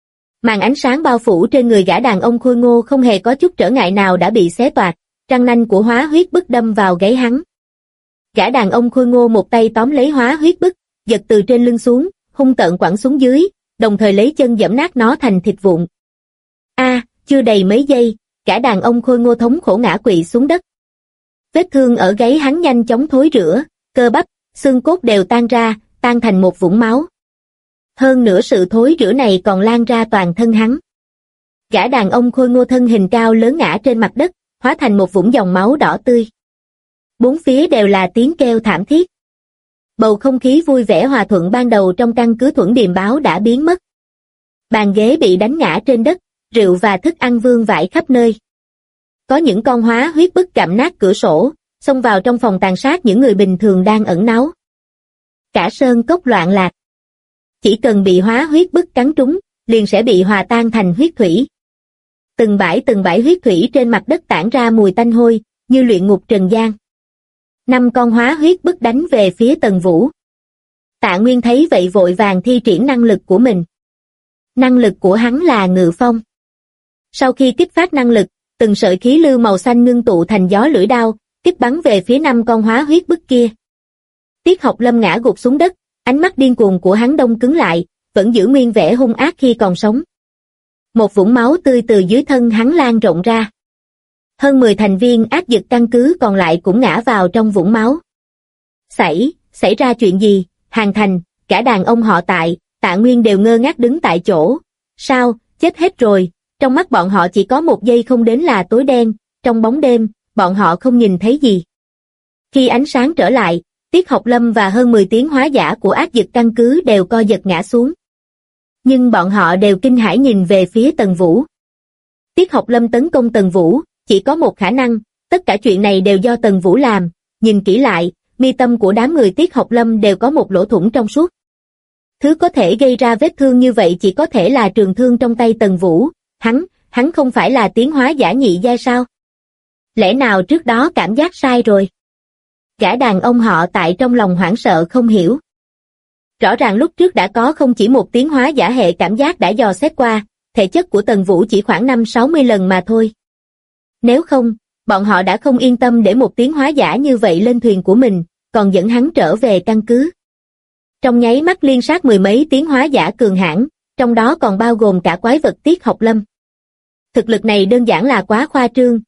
Màn ánh sáng bao phủ trên người gã đàn ông khôi ngô không hề có chút trở ngại nào đã bị xé toạc, răng nanh của hóa huyết bức đâm vào gáy hắn. Gã đàn ông khôi ngô một tay tóm lấy hóa huyết bức, giật từ trên lưng xuống, hung tợn quẳng xuống dưới, đồng thời lấy chân giẫm nát nó thành thịt vụn. Chưa đầy mấy giây, gã đàn ông khôi ngô thống khổ ngã quỵ xuống đất. Vết thương ở gáy hắn nhanh chóng thối rữa, cơ bắp, xương cốt đều tan ra, tan thành một vũng máu. Hơn nữa sự thối rữa này còn lan ra toàn thân hắn. Gã đàn ông khôi ngô thân hình cao lớn ngã trên mặt đất, hóa thành một vũng dòng máu đỏ tươi. Bốn phía đều là tiếng kêu thảm thiết. Bầu không khí vui vẻ hòa thuận ban đầu trong căn cứ Thuẫn Điềm báo đã biến mất. Bàn ghế bị đánh ngã trên đất, rượu và thức ăn vương vãi khắp nơi. Có những con hóa huyết bức gặm nát cửa sổ, xông vào trong phòng tàn sát những người bình thường đang ẩn náu. Cả sơn cốc loạn lạc. Chỉ cần bị hóa huyết bức cắn trúng, liền sẽ bị hòa tan thành huyết thủy. Từng bãi huyết thủy trên mặt đất tản ra mùi tanh hôi, như luyện ngục trần gian. 5 con hóa huyết bức đánh về phía Tần Vũ. Tạ Nguyên thấy vậy vội vàng thi triển năng lực của mình. Năng lực của hắn là ngự phong. Sau khi kích phát năng lực, từng sợi khí lưu màu xanh ngưng tụ thành gió lưỡi đao, kích bắn về phía 5 con hóa huyết bức kia. Tiết Học Lâm ngã gục xuống đất, ánh mắt điên cuồng của hắn đông cứng lại, vẫn giữ nguyên vẻ hung ác khi còn sống. Một vũng máu tươi từ dưới thân hắn lan rộng ra. Hơn 10 thành viên ác dực căn cứ còn lại cũng ngã vào trong vũng máu. Xảy ra chuyện gì? Hàn Thành, cả đàn ông họ Tạ Nguyên đều ngơ ngác đứng tại chỗ. Sao, chết hết rồi? Trong mắt bọn họ chỉ có một giây không đến là tối đen, trong bóng đêm, bọn họ không nhìn thấy gì. Khi ánh sáng trở lại, Tiết Học Lâm và hơn 10 tiến hóa giả của ác dực căn cứ đều co giật ngã xuống. Nhưng bọn họ đều kinh hãi nhìn về phía Tần Vũ. Tiết Học Lâm tấn công Tần Vũ, chỉ có một khả năng, tất cả chuyện này đều do Tần Vũ làm. Nhìn kỹ lại, mi tâm của đám người Tiết Học Lâm đều có một lỗ thủng trong suốt. Thứ có thể gây ra vết thương như vậy chỉ có thể là trường thương trong tay Tần Vũ. Hắn không phải là tiến hóa giả nhị giai sao? Lẽ nào trước đó cảm giác sai rồi? Gã đàn ông họ Tại trong lòng hoảng sợ không hiểu. Rõ ràng lúc trước đã có không chỉ một tiến hóa giả hệ cảm giác đã dò xét qua, thể chất của Tần Vũ chỉ khoảng 50-60 lần mà thôi. Nếu không, bọn họ đã không yên tâm để một tiến hóa giả như vậy lên thuyền của mình, còn dẫn hắn trở về căn cứ. Trong nháy mắt liên sát 10 mấy tiến hóa giả cường hãn, trong đó còn bao gồm cả quái vật Tiết Học Lâm. Thực lực này đơn giản là quá khoa trương.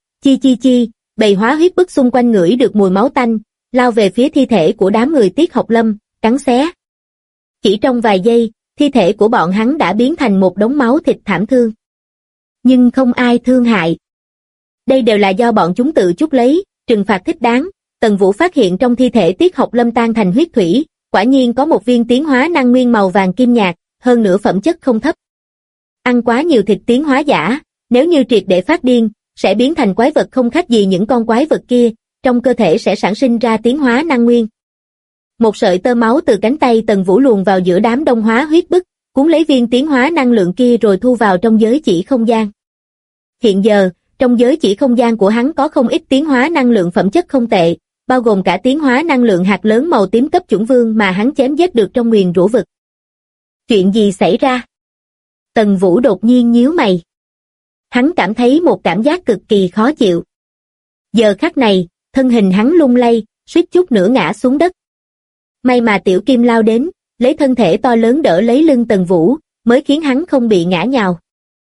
Bầy hóa huyết bức xung quanh ngửi được mùi máu tanh, lao về phía thi thể của đám người Tiết Học Lâm, cắn xé. Chỉ trong vài giây, thi thể của bọn hắn đã biến thành một đống máu thịt thảm thương. Nhưng không ai thương hại. Đây đều là do bọn chúng tự chuốc lấy, trừng phạt thích đáng. Tần Vũ phát hiện trong thi thể Tiết Học Lâm tan thành huyết thủy, quả nhiên có một viên tiến hóa năng nguyên màu vàng kim nhạt, hơn nữa phẩm chất không thấp. Ăn quá nhiều thịt tiến hóa giả, nếu như triệt để phát điên, sẽ biến thành quái vật không khác gì những con quái vật kia, trong cơ thể sẽ sản sinh ra tiến hóa năng nguyên. Một sợi tơ máu từ cánh tay Tần Vũ luồn vào giữa đám đông hóa huyết bức, cuốn lấy viên tiến hóa năng lượng kia rồi thu vào trong giới chỉ không gian. Hiện giờ, trong giới chỉ không gian của hắn có không ít tiến hóa năng lượng phẩm chất không tệ, bao gồm cả tiến hóa năng lượng hạt lớn màu tím cấp chủng vương mà hắn chém giết được trong nguyền rủa vực. Chuyện gì xảy ra? Tần Vũ đột nhiên nhíu mày. Hắn cảm thấy một cảm giác cực kỳ khó chịu. Giờ khắc này, thân hình hắn lung lay, suýt chút nữa ngã xuống đất. May mà Tiểu Kim lao đến, lấy thân thể to lớn đỡ lấy lưng Tần Vũ, mới khiến hắn không bị ngã nhào.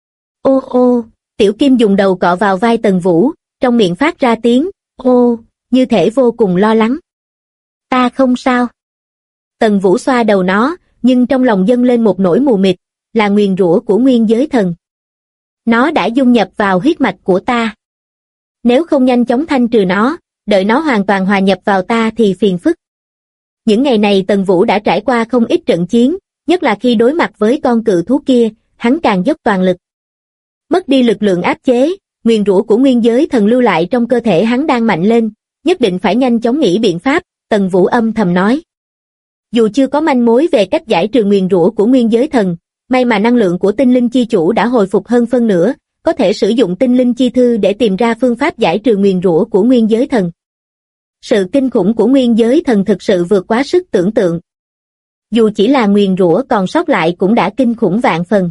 Ô, Tiểu Kim dùng đầu cọ vào vai Tần Vũ, trong miệng phát ra tiếng, ô, như thể vô cùng lo lắng. Ta không sao. Tần Vũ xoa đầu nó, nhưng trong lòng dâng lên một nỗi mù mịt, là nguyền rủa của nguyên giới thần. Nó đã dung nhập vào huyết mạch của ta. Nếu không nhanh chóng thanh trừ nó, đợi nó hoàn toàn hòa nhập vào ta thì phiền phức. Những ngày này Tần Vũ đã trải qua không ít trận chiến, nhất là khi đối mặt với con cự thú kia, hắn càng dốc toàn lực. Mất đi lực lượng áp chế, nguyền rủa của nguyên giới thần lưu lại trong cơ thể hắn đang mạnh lên, nhất định phải nhanh chóng nghĩ biện pháp, Tần Vũ âm thầm nói. Dù chưa có manh mối về cách giải trừ nguyền rủa của nguyên giới thần, may mà năng lượng của tinh linh chi chủ đã hồi phục hơn phân nửa, có thể sử dụng tinh linh chi thư để tìm ra phương pháp giải trừ nguyền rủa của nguyên giới thần. Sự kinh khủng của nguyên giới thần thực sự vượt quá sức tưởng tượng. Dù chỉ là nguyền rủa còn sót lại cũng đã kinh khủng vạn phần.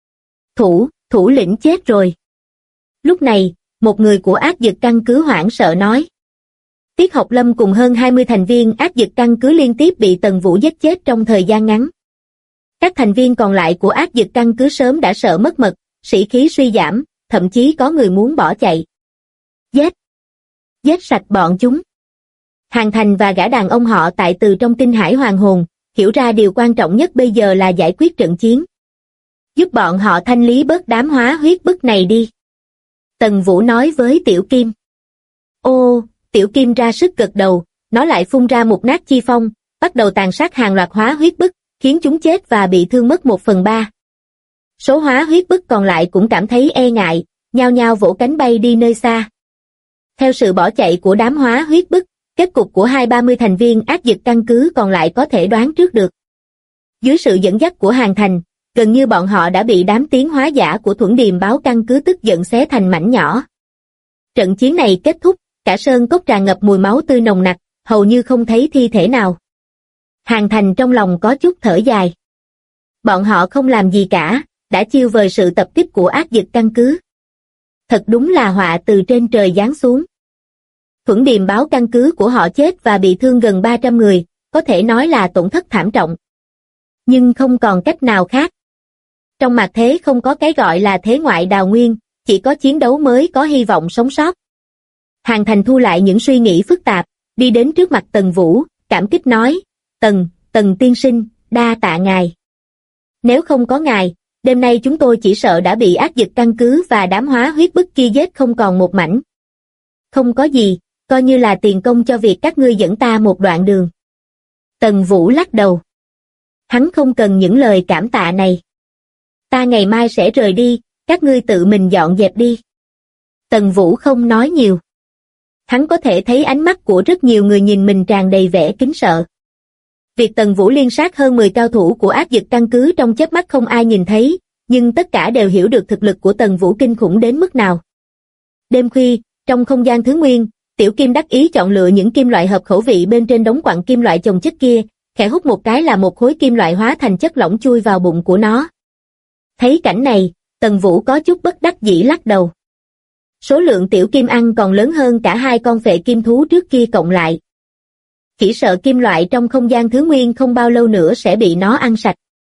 Thủ lĩnh chết rồi. Lúc này, một người của ác dực căn cứ hoảng sợ nói. Tiết Học Lâm cùng hơn 20 thành viên ác dực căn cứ liên tiếp bị Tần Vũ giết chết trong thời gian ngắn. Các thành viên còn lại của ác dực căn cứ sớm đã sợ mất mật, sĩ khí suy giảm, thậm chí có người muốn bỏ chạy. Giết sạch bọn chúng. Hàn Thành và gã đàn ông họ Tại từ trong tinh hải hoàng hồn, hiểu ra điều quan trọng nhất bây giờ là giải quyết trận chiến. Giúp bọn họ thanh lý bớt đám hóa huyết bức này đi. Tần Vũ nói với Tiểu Kim. Ô, Tiểu Kim ra sức gật đầu, nó lại phun ra một nát chi phong, bắt đầu tàn sát hàng loạt hóa huyết bức, khiến chúng chết và bị thương mất 1/3. Số hóa huyết bức còn lại cũng cảm thấy e ngại, nhao nhao vỗ cánh bay đi nơi xa. Theo sự bỏ chạy của đám hóa huyết bức, Kết cục của 20-30 thành viên ác dực căn cứ còn lại có thể đoán trước được. Dưới sự dẫn dắt của Hàn Thành, gần như bọn họ đã bị đám tiến hóa giả của Thuẫn Điềm Báo căn cứ tức giận xé thành mảnh nhỏ. Trận chiến này kết thúc, cả sơn cốc tràn ngập mùi máu tươi nồng nặc, hầu như không thấy thi thể nào. Hàn Thành trong lòng có chút thở dài. Bọn họ không làm gì cả, đã chiêu vời sự tập kích của ác dực căn cứ. Thật đúng là họa từ trên trời giáng xuống. Thuẫn Điềm Báo căn cứ của họ chết và bị thương gần 300 người, có thể nói là tổn thất thảm trọng. Nhưng không còn cách nào khác. Trong mặt thế không có cái gọi là thế ngoại đào nguyên, chỉ có chiến đấu mới có hy vọng sống sót. Hàn Thành thu lại những suy nghĩ phức tạp, đi đến trước mặt Tần Vũ, cảm kích nói, Tần tiên sinh, đa tạ ngài. Nếu không có ngài, đêm nay chúng tôi chỉ sợ đã bị ác dực căn cứ và đám hóa huyết bức kia giết không còn một mảnh. Không có gì, coi như là tiền công cho việc các ngươi dẫn ta một đoạn đường. Tần Vũ lắc đầu. Hắn không cần những lời cảm tạ này. Ta ngày mai sẽ rời đi, các ngươi tự mình dọn dẹp đi. Tần Vũ không nói nhiều. Hắn có thể thấy ánh mắt của rất nhiều người nhìn mình tràn đầy vẻ kính sợ. Việc Tần Vũ liên sát hơn 10 cao thủ của ác dực căn cứ trong chớp mắt không ai nhìn thấy, nhưng tất cả đều hiểu được thực lực của Tần Vũ kinh khủng đến mức nào. Đêm khuya, trong không gian thứ nguyên, Tiểu Kim đắc ý chọn lựa những kim loại hợp khẩu vị bên trên đống quặng kim loại chồng chất kia, khẽ hút một cái là một khối kim loại hóa thành chất lỏng chui vào bụng của nó. Thấy cảnh này, Tần Vũ có chút bất đắc dĩ lắc đầu. Số lượng tiểu kim ăn còn lớn hơn cả hai con phệ kim thú trước kia cộng lại. Chỉ sợ kim loại trong không gian thứ nguyên không bao lâu nữa sẽ bị nó ăn sạch.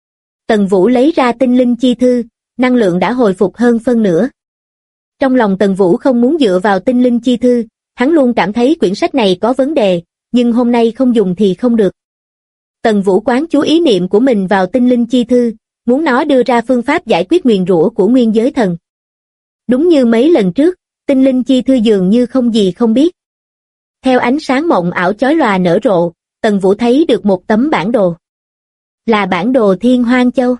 Tần Vũ lấy ra tinh linh chi thư, năng lượng đã hồi phục hơn phân nửa. Trong lòng Tần Vũ không muốn dựa vào tinh linh chi thư, hắn luôn cảm thấy quyển sách này có vấn đề, nhưng hôm nay không dùng thì không được. Tần Vũ quán chú ý niệm của mình vào tinh linh chi thư, muốn nó đưa ra phương pháp giải quyết nguyền rủa của nguyên giới thần. Đúng như mấy lần trước, tinh linh chi thư dường như không gì không biết. Theo ánh sáng mộng ảo chói lòa nở rộ, Tần Vũ thấy được một tấm bản đồ. Là bản đồ Thiên Hoang Châu.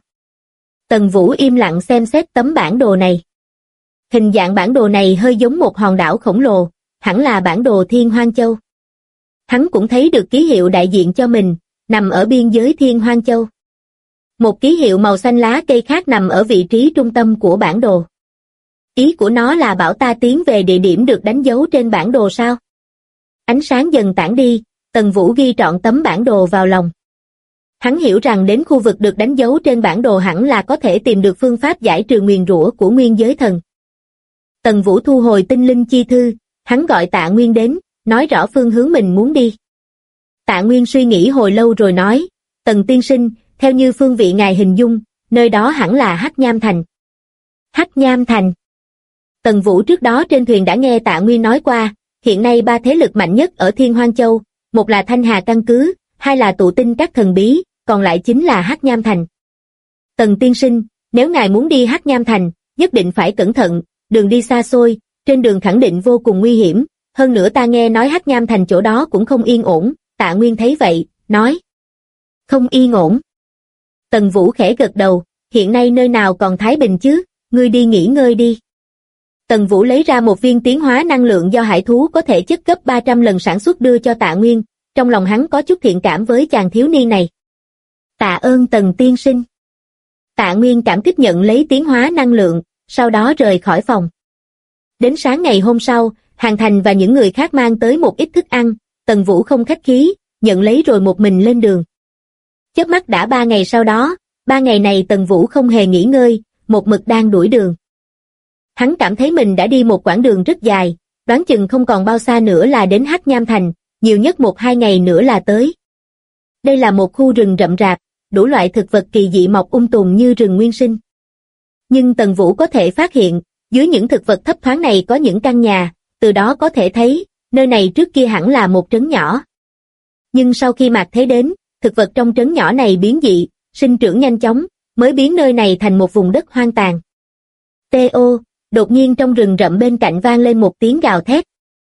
Tần Vũ im lặng xem xét tấm bản đồ này. Hình dạng bản đồ này hơi giống một hòn đảo khổng lồ, hẳn là bản đồ Thiên Hoang Châu. Hắn cũng thấy được ký hiệu đại diện cho mình, nằm ở biên giới Thiên Hoang Châu. Một ký hiệu màu xanh lá cây khác nằm ở vị trí trung tâm của bản đồ. Ý của nó là bảo ta tiến về địa điểm được đánh dấu trên bản đồ sao? Ánh sáng dần tản đi, Tần Vũ ghi trọn tấm bản đồ vào lòng. Hắn hiểu rằng đến khu vực được đánh dấu trên bản đồ hẳn là có thể tìm được phương pháp giải trừ nguyền rủa của nguyên giới thần. Tần Vũ thu hồi tinh linh chi thư, hắn gọi Tạ Nguyên đến, nói rõ phương hướng mình muốn đi. Tạ Nguyên suy nghĩ hồi lâu rồi nói, Tần tiên sinh, theo như phương vị ngài hình dung, nơi đó hẳn là Hắc Nham Thành. Hắc Nham Thành. Tần Vũ trước đó trên thuyền đã nghe Tạ Nguyên nói qua, hiện nay ba thế lực mạnh nhất ở Thiên Hoang Châu, một là Thanh Hà căn cứ, hai là tụ tinh các thần bí, còn lại chính là Hắc Nham Thành. Tần tiên sinh, nếu ngài muốn đi Hắc Nham Thành, nhất định phải cẩn thận, đường đi xa xôi, trên đường khẳng định vô cùng nguy hiểm, hơn nữa ta nghe nói Hắc Nham Thành chỗ đó cũng không yên ổn. Tạ Nguyên thấy vậy, nói. Không yên ổn. Tần Vũ khẽ gật đầu, hiện nay nơi nào còn thái bình chứ, ngươi đi nghỉ ngơi đi. Tần Vũ lấy ra một viên tiến hóa năng lượng do hải thú có thể chất gấp 300 lần sản xuất đưa cho Tạ Nguyên, trong lòng hắn có chút thiện cảm với chàng thiếu niên này. Tạ ơn Tần tiên sinh. Tạ Nguyên cảm kích nhận lấy tiến hóa năng lượng, sau đó rời khỏi phòng. Đến sáng ngày hôm sau, Hàn Thành và những người khác mang tới một ít thức ăn, Tần Vũ không khách khí, nhận lấy rồi một mình lên đường. Chớp mắt đã 3 ngày sau đó, 3 ngày này Tần Vũ không hề nghỉ ngơi, một mực đang đuổi đường. Hắn cảm thấy mình đã đi một quãng đường rất dài, đoán chừng không còn bao xa nữa là đến Hắc Nham Thành, nhiều nhất 1-2 ngày nữa là tới. Đây là một khu rừng rậm rạp, đủ loại thực vật kỳ dị mọc tùm như rừng nguyên sinh. Nhưng Tần Vũ có thể phát hiện, dưới những thực vật thấp thoáng này có những căn nhà, từ đó có thể thấy, nơi này trước kia hẳn là một trấn nhỏ. Nhưng sau khi mạt thế đến, thực vật trong trấn nhỏ này biến dị, sinh trưởng nhanh chóng, mới biến nơi này thành một vùng đất hoang tàn. Tê-ô, đột nhiên trong rừng rậm bên cạnh vang lên một tiếng gào thét.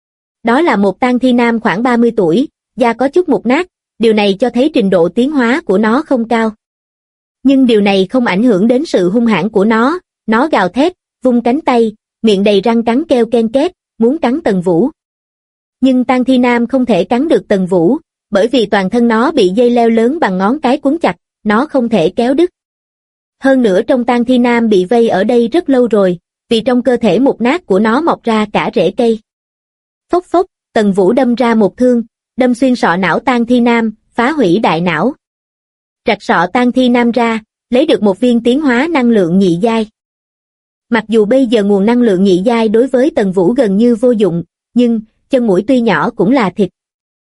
Đó là một tang thi nam khoảng 30 tuổi, da có chút mục nát, điều này cho thấy trình độ tiến hóa của nó không cao. Nhưng điều này không ảnh hưởng đến sự hung hãn của nó gào thét, vung cánh tay, miệng đầy răng cắn kêu ken két, muốn cắn Tần Vũ. Nhưng Tang Thi Nam không thể cắn được Tần Vũ, bởi vì toàn thân nó bị dây leo lớn bằng ngón cái quấn chặt, nó không thể kéo đứt. Hơn nữa trong Tang Thi Nam bị vây ở đây rất lâu rồi, vì trong cơ thể mục nát của nó mọc ra cả rễ cây. Phốc phốc, Tần Vũ đâm ra một thương, đâm xuyên sọ não Tang Thi Nam, phá hủy đại não. Rạch sọ Tang Thi Nam ra, lấy được một viên tiến hóa năng lượng nhị giai. Mặc dù bây giờ nguồn năng lượng nhị giai đối với Tần Vũ gần như vô dụng, nhưng chân mũi tuy nhỏ cũng là thịt.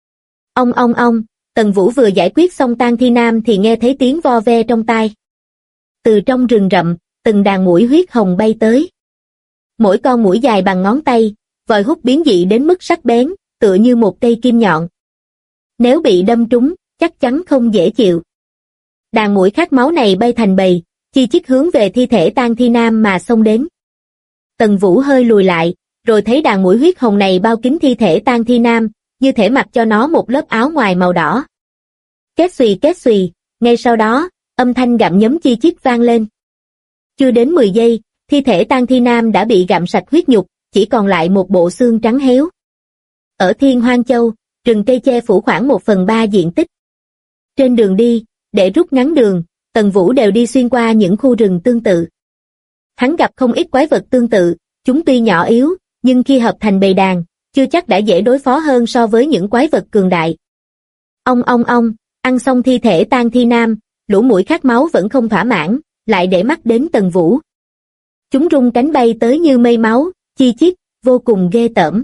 Ong, Tần Vũ vừa giải quyết xong Tang Thi Nam thì nghe thấy tiếng vo ve trong tai. Từ trong rừng rậm, từng đàn muỗi huyết hồng bay tới. Mỗi con muỗi dài bằng ngón tay, vòi hút biến dị đến mức sắc bén, tựa như một cây kim nhọn. Nếu bị đâm trúng, chắc chắn không dễ chịu. Đàn muỗi khát máu này bay thành bầy, chi chít hướng về thi thể Tang Thi Nam mà xông đến. Tần Vũ hơi lùi lại, rồi thấy đàn muỗi huyết hồng này bao kín thi thể Tang Thi Nam, như thể mặc cho nó một lớp áo ngoài màu đỏ. Két xùy, ngay sau đó, âm thanh gặm nhấm chi chít vang lên. Chưa đến 10 giây, thi thể Tang Thi Nam đã bị gặm sạch huyết nhục, chỉ còn lại một bộ xương trắng héo. Ở Thiên Hoang Châu, rừng cây che phủ khoảng 1/3 diện tích. Trên đường đi, để rút ngắn đường, Tần Vũ đều đi xuyên qua những khu rừng tương tự. Hắn gặp không ít quái vật tương tự, chúng tuy nhỏ yếu, nhưng khi hợp thành bầy đàn, chưa chắc đã dễ đối phó hơn so với những quái vật cường đại. Ong, ăn xong thi thể Tang Thi Nam, lũ muỗi khát máu vẫn không thỏa mãn, lại để mắt đến Tần Vũ. Chúng rung cánh bay tới như mây máu, chi chít, vô cùng ghê tởm.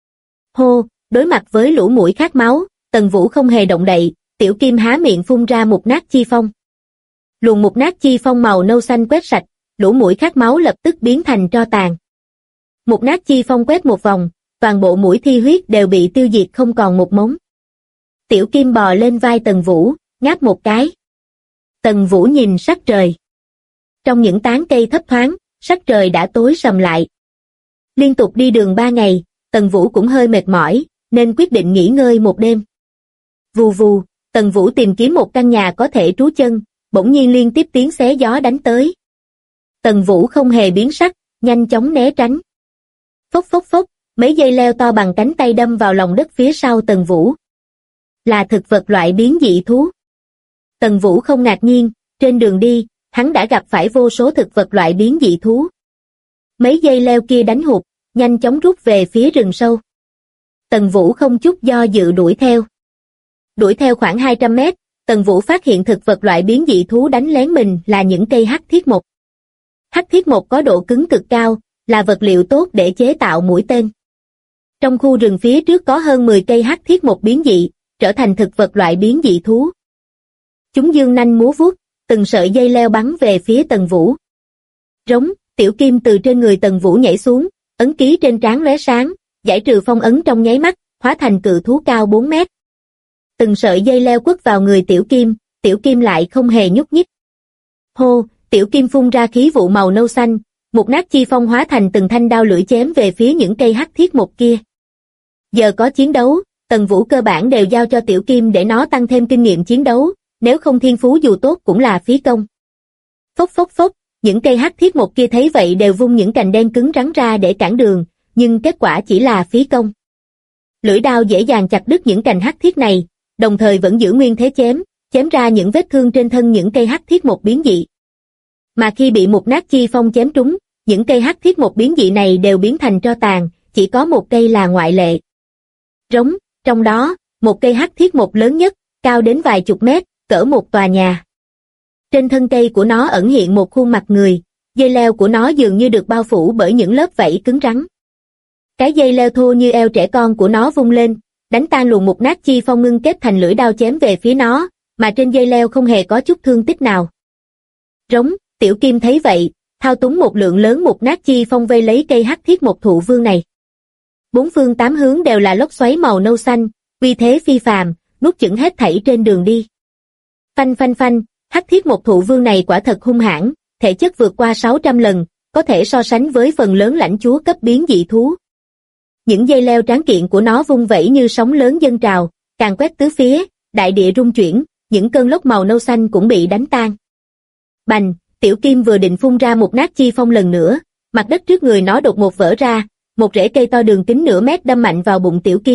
Hô, đối mặt với lũ muỗi khát máu, Tần Vũ không hề động đậy, Tiểu Kim há miệng phun ra mục nát chi phong. Luồng mục nát chi phong màu nâu xanh quét sạch, lũ muỗi khát máu lập tức biến thành tro tàn. Mục nát chi phong quét một vòng, toàn bộ muỗi thi huyết đều bị tiêu diệt không còn một mống. Tiểu Kim bò lên vai Tần Vũ, ngáp một cái. Tần Vũ nhìn sắc trời. Trong những tán cây thấp thoáng, sắc trời đã tối sầm lại. Liên tục đi đường 3 ngày, Tần Vũ cũng hơi mệt mỏi, nên quyết định nghỉ ngơi một đêm. Vù vù, Tần Vũ tìm kiếm một căn nhà có thể trú chân, bỗng nhiên liên tiếp tiếng xé gió đánh tới. Tần Vũ không hề biến sắc, nhanh chóng né tránh. Phốc, mấy dây leo to bằng cánh tay đâm vào lòng đất phía sau Tần Vũ. Là thực vật loại biến dị thú. Tần Vũ không ngạc nhiên, trên đường đi, hắn đã gặp phải vô số thực vật loại biến dị thú. Mấy dây leo kia đánh hụt, nhanh chóng rút về phía rừng sâu. Tần Vũ không chút do dự đuổi theo. Đuổi theo khoảng 200 mét, Tần Vũ phát hiện thực vật loại biến dị thú đánh lén mình là những cây hắc thiết mộc. Hắc thiết mộc có độ cứng cực cao, là vật liệu tốt để chế tạo mũi tên. Trong khu rừng phía trước có hơn 10 cây hắc thiết mộc biến dị, trở thành thực vật loại biến dị thú. Chúng dương nanh múa vuốt, từng sợi dây leo bắn về phía Tần Vũ. Rống, Tiểu Kim từ trên người Tần Vũ nhảy xuống, ấn ký trên trán lóe sáng, giải trừ phong ấn trong nháy mắt, hóa thành cự thú cao 4 mét. Từng sợi dây leo quất vào người Tiểu Kim lại không hề nhúc nhích. Hô, Tiểu Kim phun ra khí vụ màu nâu xanh, mục nát chi phong hóa thành từng thanh đao lưỡi chém về phía những cây hắc thiết mộc kia. Giờ có chiến đấu, Tần Vũ cơ bản đều giao cho Tiểu Kim để nó tăng thêm kinh nghiệm chiến đấu, nếu không thiên phú dù tốt cũng là phí công. Phốc, những cây hắc thiết mộc kia thấy vậy đều vung những cành đen cứng rắn ra để cản đường, nhưng kết quả chỉ là phí công. Lưỡi đao dễ dàng chặt đứt những cành hắc thiết này, đồng thời vẫn giữ nguyên thế chém ra những vết thương trên thân những cây hắc thiết mộc biến dị. Mà khi bị mục nát chi phong chém trúng, những cây hắc thiết mộc biến dị này đều biến thành tro tàn, chỉ có một cây là ngoại lệ. Rống, trong đó, một cây hắc thiết mộc lớn nhất, cao đến vài chục mét, cỡ một tòa nhà. Trên thân cây của nó ẩn hiện một khuôn mặt người, dây leo của nó dường như được bao phủ bởi những lớp vảy cứng rắn. Cái dây leo thô như eo trẻ con của nó vung lên, đánh tan luồng mục nát chi phong ngưng kết thành lưỡi đao chém về phía nó, mà trên dây leo không hề có chút thương tích nào. Rống, Tiểu Kim thấy vậy, thao túng một lượng lớn mục nát chi phong vây lấy cây hắc thiết mộc thụ vương này. 4 phương 8 hướng đều là lốc xoáy màu nâu xanh, uy thế phi phàm, nuốt chửng hết thảy trên đường đi. Phanh, hắc thiết mộc thụ vương này quả thật hung hãn, thể chất vượt qua 600 lần, có thể so sánh với phần lớn lãnh chúa cấp biến dị thú. Những dây leo tráng kiện của nó vung vẩy như sóng lớn dâng trào, càng quét tứ phía, đại địa rung chuyển, những cơn lốc màu nâu xanh cũng bị đánh tan. Bành, Tiểu Kim vừa định phun ra một nát chi phong lần nữa, mặt đất trước người nó đột ngột vỡ ra, một rễ cây to đường kính nửa mét đâm mạnh vào bụng Tiểu Kim,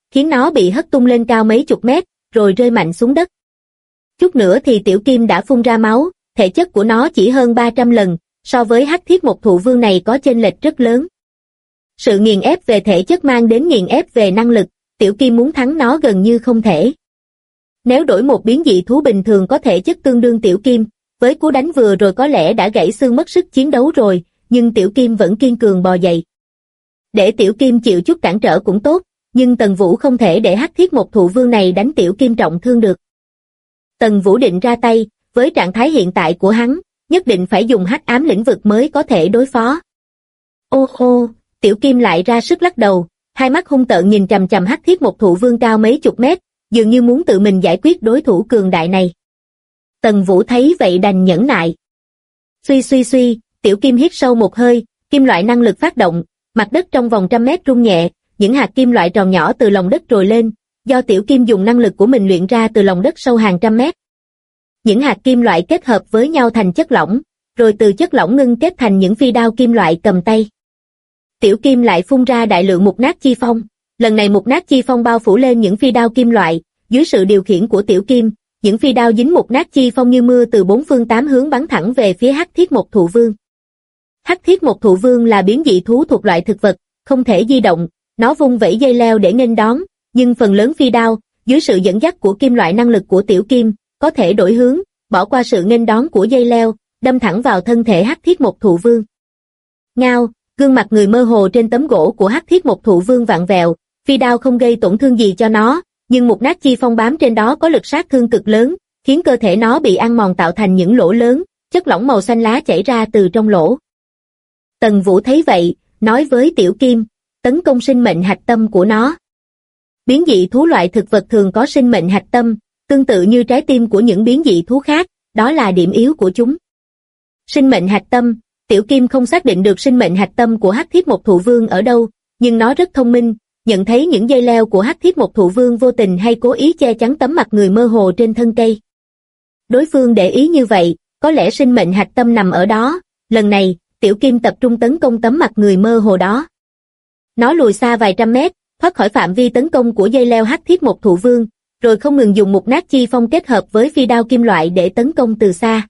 khiến nó bị hất tung lên cao mấy chục mét, rồi rơi mạnh xuống đất. Chút nữa thì Tiểu Kim đã phun ra máu, thể chất của nó chỉ hơn 300 lần, so với Hắc Thiết Mộc Thụ Vương này có chênh lệch rất lớn. Sự nghiền ép về thể chất mang đến nghiền ép về năng lực, Tiểu Kim muốn thắng nó gần như không thể. Nếu đổi một biến dị thú bình thường có thể chất tương đương Tiểu Kim, với cú đánh vừa rồi có lẽ đã gãy xương mất sức chiến đấu rồi, nhưng Tiểu Kim vẫn kiên cường bò dậy. Để Tiểu Kim chịu chút cản trở cũng tốt, nhưng Tần Vũ không thể để Hắc Thiết Mộc Thụ Vương này đánh Tiểu Kim trọng thương được. Tần Vũ định ra tay, với trạng thái hiện tại của hắn, nhất định phải dùng hắc ám lĩnh vực mới có thể đối phó. Ô ô, Tiểu Kim lại ra sức lắc đầu, hai mắt hung tợn nhìn chằm chằm Hắc Thiết Mộc Thụ Vương cao mấy chục mét, dường như muốn tự mình giải quyết đối thủ cường đại này. Tần Vũ thấy vậy đành nhẫn nại. Suy suy suy, Tiểu Kim hít sâu một hơi, kim loại năng lực phát động, mặt đất trong vòng 100 mét rung nhẹ, những hạt kim loại tròn nhỏ từ lòng đất trồi lên, do Tiểu Kim dùng năng lực của mình luyện ra từ lòng đất sâu hàng trăm mét. Những hạt kim loại kết hợp với nhau thành chất lỏng, rồi từ chất lỏng ngưng kết thành những phi đao kim loại cầm tay. Tiểu Kim lại phun ra đại lượng mục nát chi phong, lần này mục nát chi phong bao phủ lên những phi đao kim loại, dưới sự điều khiển của Tiểu Kim, những phi đao dính mục nát chi phong như mưa từ bốn phương tám hướng bắn thẳng về phía Hắc Thiết Mộc Thụ Vương. Hắc Thiết Mộc Thụ Vương là biến dị thú thuộc loại thực vật, không thể di động, nó vung vẩy dây leo để nghênh đón, nhưng phần lớn phi đao, dưới sự dẫn dắt của kim loại năng lực của Tiểu Kim, có thể đổi hướng, bỏ qua sự nghênh đón của dây leo, đâm thẳng vào thân thể Hắc Thiết Mộc Thụ Vương. Ngao, gương mặt người mơ hồ trên tấm gỗ của Hắc Thiết Mộc Thụ Vương vặn vẹo, phi đao không gây tổn thương gì cho nó, nhưng mục nát chi phong bám trên đó có lực sát thương cực lớn, khiến cơ thể nó bị ăn mòn tạo thành những lỗ lớn, chất lỏng màu xanh lá chảy ra từ trong lỗ. Tần Vũ thấy vậy, nói với Tiểu Kim, tấn công sinh mệnh hạch tâm của nó. Biến dị thú loại thực vật thường có sinh mệnh hạch tâm, tương tự như trái tim của những biến dị thú khác, đó là điểm yếu của chúng. Sinh mệnh hạch tâm, Tiểu Kim không xác định được sinh mệnh hạch tâm của Hắc Thiết Mộc Thụ Vương ở đâu, nhưng nó rất thông minh, nhận thấy những dây leo của Hắc Thiết Mộc Thụ Vương vô tình hay cố ý che chắn tấm mặt người mơ hồ trên thân cây. Đối phương để ý như vậy, có lẽ sinh mệnh hạch tâm nằm ở đó, lần này, Tiểu Kim tập trung tấn công tấm mặt người mơ hồ đó. Nó lùi xa vài trăm mét, thoát khỏi phạm vi tấn công của dây leo Hắc Thiết Mộc Thụ Vương, rồi không ngừng dùng mục nát chi phong kết hợp với phi đao kim loại để tấn công từ xa.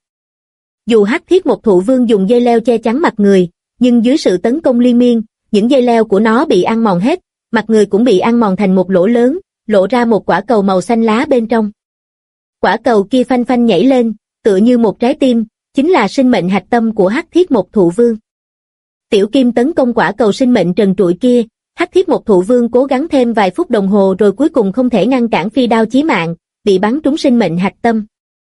Dù Hắc Thiết Mộc Thụ Vương dùng dây leo che chắn mặt người, nhưng dưới sự tấn công liên miên, những dây leo của nó bị ăn mòn hết, mặt người cũng bị ăn mòn thành một lỗ lớn, lộ ra một quả cầu màu xanh lá bên trong. Quả cầu kia phanh phanh nhảy lên, tựa như một trái tim, chính là sinh mệnh hạch tâm của Hắc Thiết Mộc Thụ Vương. Tiểu Kim tấn công quả cầu sinh mệnh trần trụi kia, Hắc Thiết Mộc Thụ Vương cố gắng thêm vài phút đồng hồ rồi cuối cùng không thể ngăn cản phi đao chí mạng, bị bắn trúng sinh mệnh hạch tâm.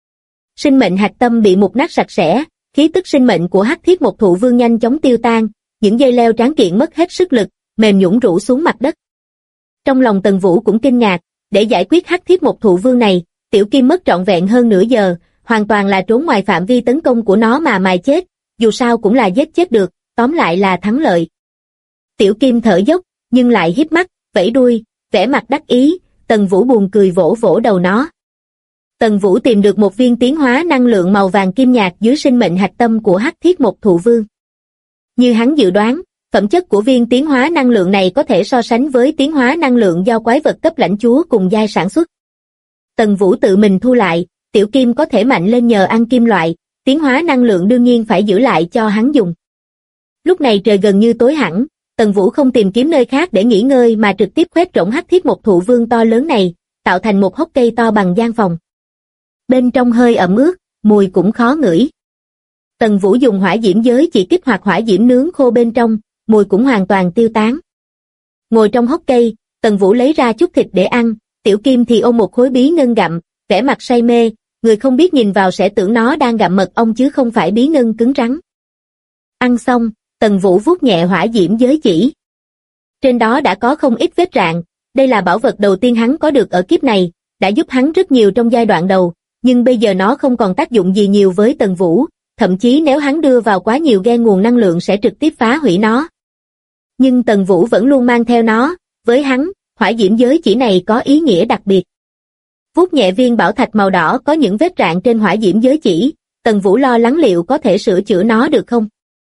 Sinh mệnh hạch tâm bị mục nát sạch sẽ, khí tức sinh mệnh của Hắc Thiết Mộc Thụ Vương nhanh chóng tiêu tan, những dây leo tráng kiện mất hết sức lực, mềm nhũn rũ xuống mặt đất. Trong lòng Tần Vũ cũng kinh ngạc, để giải quyết Hắc Thiết Mộc Thụ Vương này, Tiểu Kim mất trọn vẹn hơn nửa giờ, hoàn toàn là trốn ngoài phạm vi tấn công của nó mà mài chết, dù sao cũng là giết chết được, tóm lại là thắng lợi. Tiểu Kim thở dốc, nhưng lại híp mắt, vẫy đuôi, vẻ mặt đắc ý, Tần Vũ buồn cười vỗ vỗ đầu nó. Tần Vũ tìm được một viên tiến hóa năng lượng màu vàng kim nhạt dưới sinh mệnh hạch tâm của Hắc Thiết Mộc Thụ Vương. Như hắn dự đoán, phẩm chất của viên tiến hóa năng lượng này có thể so sánh với tiến hóa năng lượng do quái vật cấp lãnh chúa cùng giai sản xuất. Tần Vũ tự mình thu lại, Tiểu Kim có thể mạnh lên nhờ ăn kim loại, tiến hóa năng lượng đương nhiên phải giữ lại cho hắn dùng. Lúc này trời gần như tối hẳn, Tần Vũ không tìm kiếm nơi khác để nghỉ ngơi mà trực tiếp khoét rỗng Hắc Thiết Mộc Thụ Vương to lớn này, tạo thành một hốc cây to bằng gian phòng. Bên trong hơi ẩm ướt, mùi cũng khó ngửi. Tần Vũ dùng hỏa diễm giới chỉ kích hoạt hỏa diễm nướng khô bên trong, mùi cũng hoàn toàn tiêu tán. Ngồi trong hốc cây, Tần Vũ lấy ra chút thịt để ăn, Tiểu Kim thì ôm một khối bí ngân gặm, vẻ mặt say mê, người không biết nhìn vào sẽ tưởng nó đang gặm mật ong chứ không phải bí ngân cứng rắn. Ăn xong, Tần Vũ vuốt nhẹ hỏa diễm giới chỉ. Trên đó đã có không ít vết rạn, đây là bảo vật đầu tiên hắn có được ở kiếp này, đã giúp hắn rất nhiều trong giai đoạn đầu, nhưng bây giờ nó không còn tác dụng gì nhiều với Tần Vũ, thậm chí nếu hắn đưa vào quá nhiều gen nguồn năng lượng sẽ trực tiếp phá hủy nó. Nhưng Tần Vũ vẫn luôn mang theo nó, với hắn, hỏa diễm giới chỉ này có ý nghĩa đặc biệt. Vuốt nhẹ viên bảo thạch màu đỏ có những vết rạn trên hỏa diễm giới chỉ, Tần Vũ lo lắng liệu có thể sửa chữa nó được không?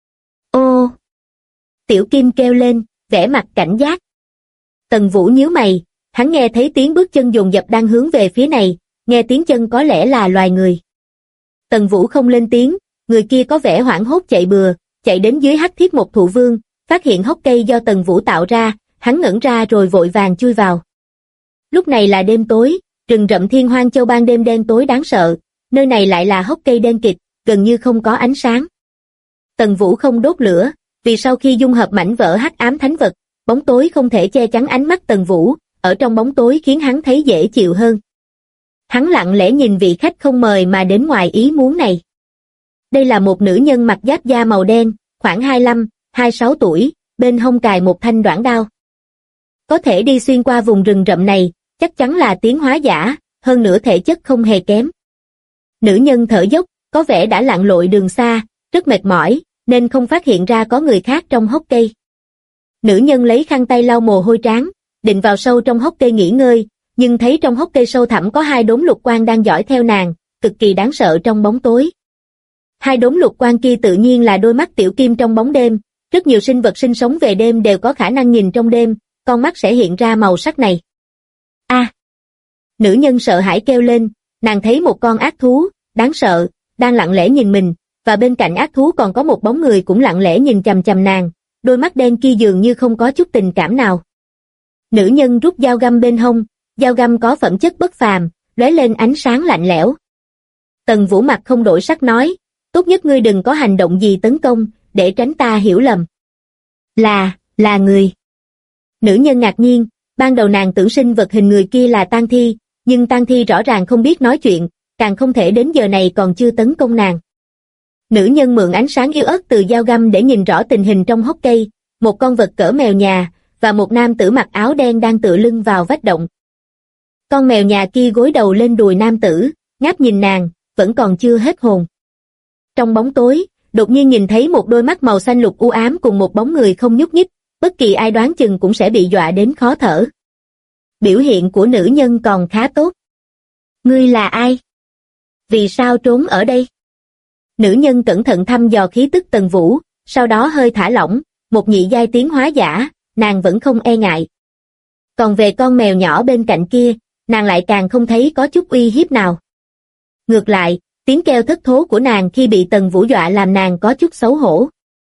Ô! Tiểu Kim kêu lên, vẻ mặt cảnh giác. Tần Vũ nhíu mày, hắn nghe thấy tiếng bước chân dồn dập đang hướng về phía này, nghe tiếng chân có lẽ là loài người. Tần Vũ không lên tiếng, người kia có vẻ hoảng hốt chạy bừa, chạy đến dưới hắc thiết một thụ vương, phát hiện hốc cây do Tần Vũ tạo ra, hắn ngẩn ra rồi vội vàng chui vào. Lúc này là đêm tối, rừng rậm Thiên Hoang Châu ban đêm đen tối đáng sợ, nơi này lại là hốc cây đen kịt, gần như không có ánh sáng. Tần Vũ không đốt lửa, vì sau khi dung hợp mảnh vỡ hắc ám thánh vật, bóng tối không thể che chắn ánh mắt Tần Vũ, ở trong bóng tối khiến hắn thấy dễ chịu hơn. Hắn lặng lẽ nhìn vị khách không mời mà đến ngoài ý muốn này. Đây là một nữ nhân mặc giáp da màu đen, khoảng 25, 26 tuổi, bên hông cài một thanh đoản đao. Có thể đi xuyên qua vùng rừng rậm này, chắc chắn là tiến hóa giả, hơn nữa thể chất không hề kém. Nữ nhân thở dốc, có vẻ đã lặn lội đường xa, rất mệt mỏi, nên không phát hiện ra có người khác trong hốc cây. Nữ nhân lấy khăn tay lau mồ hôi trán, định vào sâu trong hốc cây nghỉ ngơi, nhưng thấy trong hốc cây sâu thẳm có hai đốm lục quang đang dõi theo nàng, cực kỳ đáng sợ trong bóng tối. Hai đốm lục quang kia tự nhiên là đôi mắt tiểu kim trong bóng đêm, rất nhiều sinh vật sinh sống về đêm đều có khả năng nhìn trong đêm, con mắt sẽ hiện ra màu sắc này. A! Nữ nhân sợ hãi kêu lên, nàng thấy một con ác thú, đáng sợ, đang lặng lẽ nhìn mình, và bên cạnh ác thú còn có một bóng người cũng lặng lẽ nhìn chằm chằm nàng, đôi mắt đen kia dường như không có chút tình cảm nào. Nữ nhân rút dao găm bên hông, dao găm có phẩm chất bất phàm, lóe lên ánh sáng lạnh lẽo. Tần Vũ mặt không đổi sắc nói, tốt nhất ngươi đừng có hành động gì tấn công, để tránh ta hiểu lầm. Là người. Nữ nhân ngạc nhiên, ban đầu nàng tưởng sinh vật hình người kia là tang thi, nhưng tang thi rõ ràng không biết nói chuyện, càng không thể đến giờ này còn chưa tấn công nàng. Nữ nhân mượn ánh sáng yếu ớt từ dao găm để nhìn rõ tình hình trong hốc cây, một con vật cỡ mèo nhà, và một nam tử mặc áo đen đang tựa lưng vào vách động. Con mèo nhà kia gối đầu lên đùi nam tử, ngáp nhìn nàng, vẫn còn chưa hết hồn. Trong bóng tối, đột nhiên nhìn thấy một đôi mắt màu xanh lục u ám cùng một bóng người không nhúc nhích, bất kỳ ai đoán chừng cũng sẽ bị dọa đến khó thở. Biểu hiện của nữ nhân còn khá tốt. Ngươi là ai? Vì sao trốn ở đây? Nữ nhân cẩn thận thăm dò khí tức Tần Vũ, sau đó hơi thả lỏng, một nhị giai tiến hóa giả, nàng vẫn không e ngại. Còn về con mèo nhỏ bên cạnh kia, nàng lại càng không thấy có chút uy hiếp nào. Ngược lại, tiếng kêu thất thố của nàng khi bị Tần Vũ dọa làm nàng có chút xấu hổ.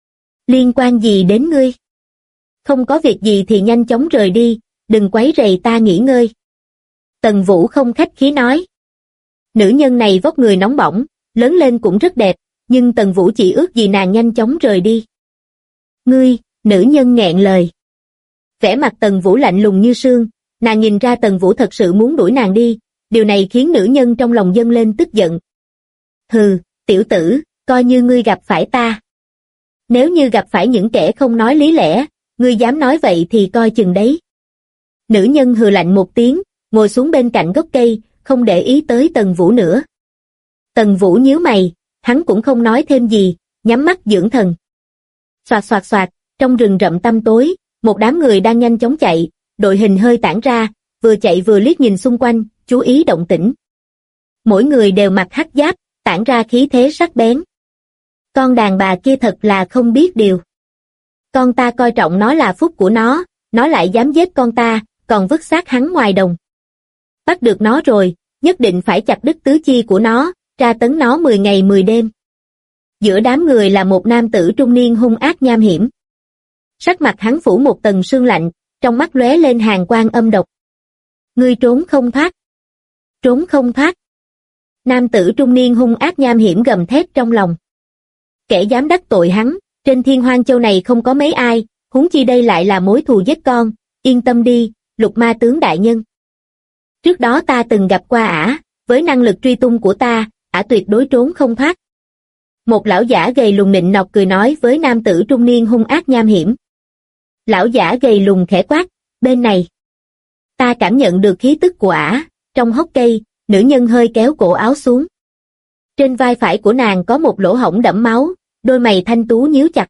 Liên quan gì đến ngươi? Không có việc gì thì nhanh chóng rời đi, đừng quấy rầy ta nghỉ ngơi. Tần Vũ không khách khí nói. Nữ nhân này vóc người nóng bỏng, lớn lên cũng rất đẹp, nhưng Tần Vũ chỉ ước gì nàng nhanh chóng rời đi. Ngươi, nữ nhân nghẹn lời. Vẻ mặt Tần Vũ lạnh lùng như sương, nàng nhìn ra Tần Vũ thật sự muốn đuổi nàng đi, điều này khiến nữ nhân trong lòng dâng lên tức giận. Hừ, tiểu tử, coi như ngươi gặp phải ta. Nếu như gặp phải những kẻ không nói lý lẽ, ngươi dám nói vậy thì coi chừng đấy. Nữ nhân hừ lạnh một tiếng, ngồi xuống bên cạnh gốc cây, không để ý tới Tần Vũ nữa. Tần Vũ nhíu mày, hắn cũng không nói thêm gì, nhắm mắt dưỡng thần. Xoạt xoạt xoạt, trong rừng rậm tăm tối, một đám người đang nhanh chóng chạy, đội hình hơi tản ra, vừa chạy vừa liếc nhìn xung quanh, chú ý động tĩnh. Mỗi người đều mặc hắc giáp, tản ra khí thế sắc bén. Con đàn bà kia thật là không biết điều. Con ta coi trọng nó là phúc của nó lại dám giết con ta, còn vứt xác hắn ngoài đồng. Bắt được nó rồi, nhất định phải chặt đứt tứ chi của nó, tra tấn nó 10 ngày 10 đêm. Giữa đám người là một nam tử trung niên hung ác nham hiểm. Sắc mặt hắn phủ một tầng sương lạnh, trong mắt lóe lên hàn quang âm độc. Ngươi trốn không thoát. Trốn không thoát. Nam tử trung niên hung ác nham hiểm gầm thét trong lòng. Kẻ dám đắc tội hắn, trên Thiên Hoang Châu này không có mấy ai, huống chi đây lại là mối thù giết con, yên tâm đi, Lục Ma tướng đại nhân. Trước đó ta từng gặp qua ả, với năng lực truy tung của ta, ả tuyệt đối trốn không thoát. Một lão giả gầy lùn nịnh nọt cười nói với nam tử trung niên hung ác nham hiểm. Lão giả gầy lùn khẽ quát, bên này. Ta cảm nhận được khí tức của ả, trong hốc cây, nữ nhân hơi kéo cổ áo xuống. Trên vai phải của nàng có một lỗ hổng đẫm máu, đôi mày thanh tú nhíu chặt.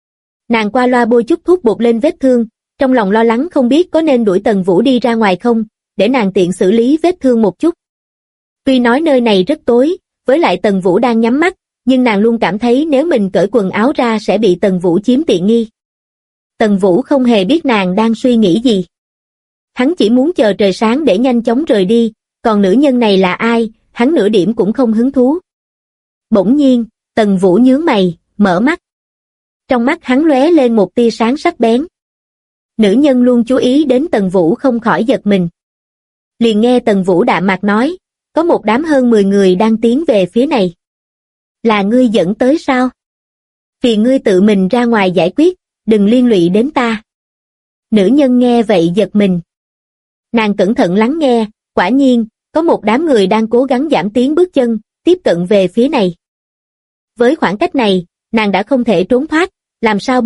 Nàng qua loa bôi chút thuốc bột lên vết thương, trong lòng lo lắng không biết có nên đuổi Tần Vũ đi ra ngoài không, để nàng tiện xử lý vết thương một chút. Tuy nói nơi này rất tối, với lại Tần Vũ đang nhắm mắt, nhưng nàng luôn cảm thấy nếu mình cởi quần áo ra sẽ bị Tần Vũ chiếm tiện nghi. Tần Vũ không hề biết nàng đang suy nghĩ gì. Hắn chỉ muốn chờ trời sáng để nhanh chóng rời đi, còn nữ nhân này là ai, hắn nửa điểm cũng không hứng thú. Bỗng nhiên, Tần Vũ nhướng mày, mở mắt. Trong mắt hắn lóe lên một tia sáng sắc bén. Nữ nhân luôn chú ý đến Tần Vũ không khỏi giật mình. Liền nghe Tần Vũ đạm mạc nói, có một đám hơn 10 người đang tiến về phía này. Là ngươi dẫn tới sao? Phiền ngươi tự mình ra ngoài giải quyết, đừng liên lụy đến ta. Nữ nhân nghe vậy giật mình. Nàng cẩn thận lắng nghe, quả nhiên, có một đám người đang cố gắng giảm tiến bước chân, tiếp cận về phía này. Với khoảng cách này, nàng đã không thể trốn thoát, làm sao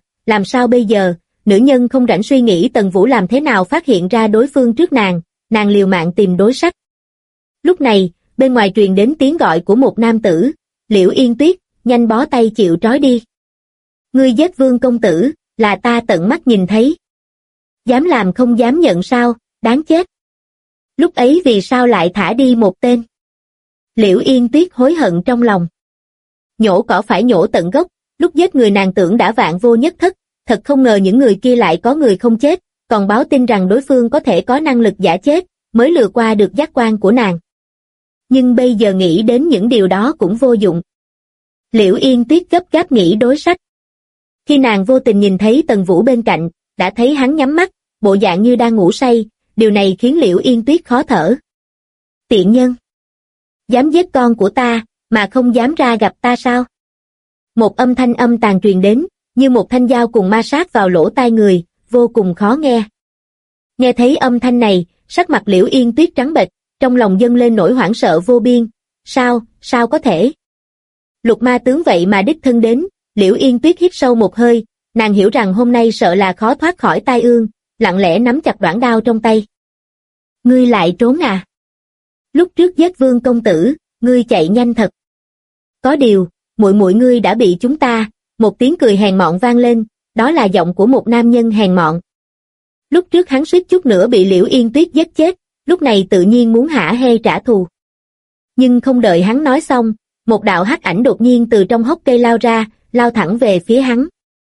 bây giờ, nữ nhân không rảnh suy nghĩ Tần Vũ làm thế nào phát hiện ra đối phương trước nàng liều mạng tìm đối sách. Lúc này, bên ngoài truyền đến tiếng gọi của một nam tử, Liễu Yên Tuyết, nhanh bó tay chịu trói đi. Ngươi giết Vương công tử, là ta tận mắt nhìn thấy. Dám làm không dám nhận sao, đáng chết. Lúc ấy vì sao lại thả đi một tên? Liễu Yên Tuyết hối hận trong lòng. Nhổ cỏ phải nhổ tận gốc, lúc giết người nàng tưởng đã vạn vô nhất thất, thật không ngờ những người kia lại có người không chết, còn báo tin rằng đối phương có thể có năng lực giả chết, mới lừa qua được giác quan của nàng. Nhưng bây giờ nghĩ đến những điều đó cũng vô dụng. Liễu Yên Tuyết gấp gáp nghĩ đối sách. Khi nàng vô tình nhìn thấy Tần Vũ bên cạnh, đã thấy hắn nhắm mắt, bộ dạng như đang ngủ say, điều này khiến Liễu Yên Tuyết khó thở. Tiện nhân! Dám giết con của ta, mà không dám ra gặp ta sao? Một âm thanh âm tàn truyền đến, như một thanh dao cùng ma sát vào lỗ tai người, vô cùng khó nghe. Nghe thấy âm thanh này, sắc mặt Liễu Yên Tuyết trắng bệch, trong lòng dâng lên nỗi hoảng sợ vô biên. Sao có thể? Lục ma tướng vậy mà đích thân đến, Liễu Yên Tuyết hít sâu một hơi, nàng hiểu rằng hôm nay sợ là khó thoát khỏi tai ương, lặng lẽ nắm chặt đoản đao trong tay. Ngươi lại trốn à? Lúc trước giết Vương công tử, ngươi chạy nhanh thật. Có điều, muội ngươi đã bị chúng ta, một tiếng cười hèn mọn vang lên, đó là giọng của một nam nhân hèn mọn. Lúc trước hắn suýt chút nữa bị Liễu Yên Tuyết giết chết, lúc này tự nhiên muốn hả hê trả thù. Nhưng không đợi hắn nói xong, một đạo hắc ảnh đột nhiên từ trong hốc cây lao ra, lao thẳng về phía hắn.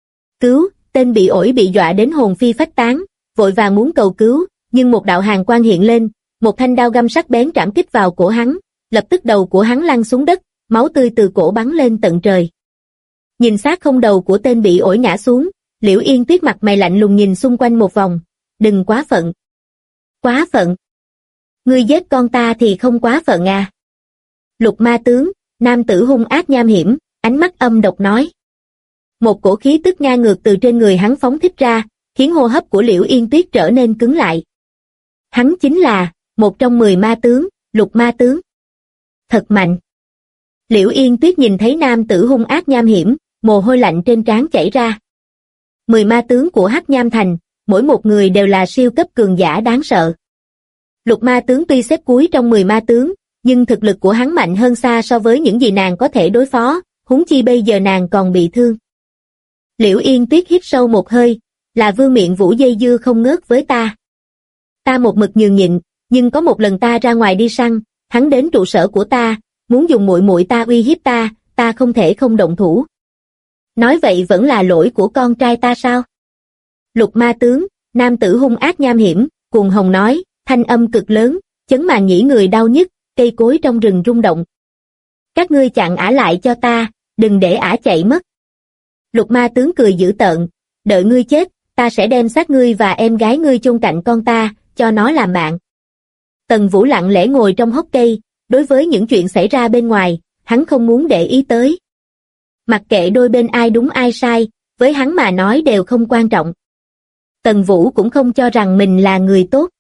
Cứu, tên bị ổi bị dọa đến hồn phi phách tán, vội vàng muốn cầu cứu, nhưng một đạo hàn quang hiện lên, một thanh đao găm sắc bén trảm kích vào cổ hắn, lập tức đầu của hắn lăn xuống đất, máu tươi từ cổ bắn lên tận trời. Nhìn xác không đầu của tên bị ổi ngã xuống, Liễu Yên Tuyết mặt mày lạnh lùng nhìn xung quanh một vòng, đừng quá phận. Quá phận? Ngươi giết con ta thì không quá phận à? Lục ma tướng, nam tử hung ác nham hiểm, ánh mắt âm độc nói. Một cổ khí tức ngang ngược từ trên người hắn phóng thích ra, khiến hô hấp của Liễu Yên Tuyết trở nên cứng lại. Hắn chính là một trong 10 ma tướng, Lục ma tướng. Thật mạnh. Liễu Yên Tuyết nhìn thấy nam tử hung ác nham hiểm, mồ hôi lạnh trên trán chảy ra. 10 ma tướng của Hắc Nham Thành, mỗi một người đều là siêu cấp cường giả đáng sợ. Lục ma tướng tuy xếp cuối trong 10 ma tướng, nhưng thực lực của hắn mạnh hơn xa so với những gì nàng có thể đối phó, huống chi bây giờ nàng còn bị thương. Liễu Yên Tuyết hít sâu một hơi, là Vương Miện Vũ dây dưa không ngớt với ta. Ta một mực nhường nhịn, nhưng có một lần ta ra ngoài đi săn, hắn đến trụ sở của ta, muốn dùng muội ta uy hiếp ta, ta không thể không động thủ. Nói vậy vẫn là lỗi của con trai ta sao? Lục ma tướng, nam tử hung ác nham hiểm, cuồng hồng nói, thanh âm cực lớn, chấn màng nhĩ người đau nhức, cây cối trong rừng rung động. Các ngươi chặn ả lại cho ta, đừng để ả chạy mất. Lục ma tướng cười dữ tợn, đợi ngươi chết, ta sẽ đem xác ngươi và em gái ngươi chôn cạnh con ta, cho nó làm bạn. Tần Vũ lặng lẽ ngồi trong hốc cây, đối với những chuyện xảy ra bên ngoài, hắn không muốn để ý tới. Mặc kệ đôi bên ai đúng ai sai, với hắn mà nói đều không quan trọng. Tần Vũ cũng không cho rằng mình là người tốt.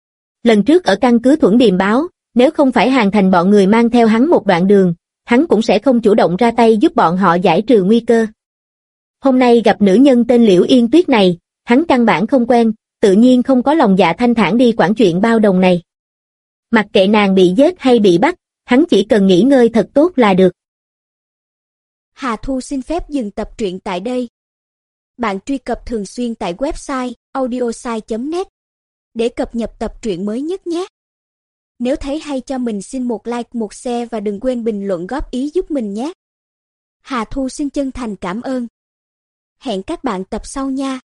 Lần trước ở căn cứ Thuẫn Điềm báo, nếu không phải Hàn Thành bọn người mang theo hắn một đoạn đường, hắn cũng sẽ không chủ động ra tay giúp bọn họ giải trừ nguy cơ. Hôm nay gặp nữ nhân tên Liễu Yên Tuyết này, hắn căn bản không quen, tự nhiên không có lòng dạ thanh thản đi quản chuyện bao đồng này. Mặc kệ nàng bị giết hay bị bắt, hắn chỉ cần nghỉ ngơi thật tốt là được. Hà Thu xin phép dừng tập truyện tại đây. Bạn truy cập thường xuyên tại website audiosai.net để cập nhật tập truyện mới nhất nhé. Nếu thấy hay cho mình xin một like, một share và đừng quên bình luận góp ý giúp mình nhé. Hà Thu xin chân thành cảm ơn. Hẹn các bạn tập sau nha.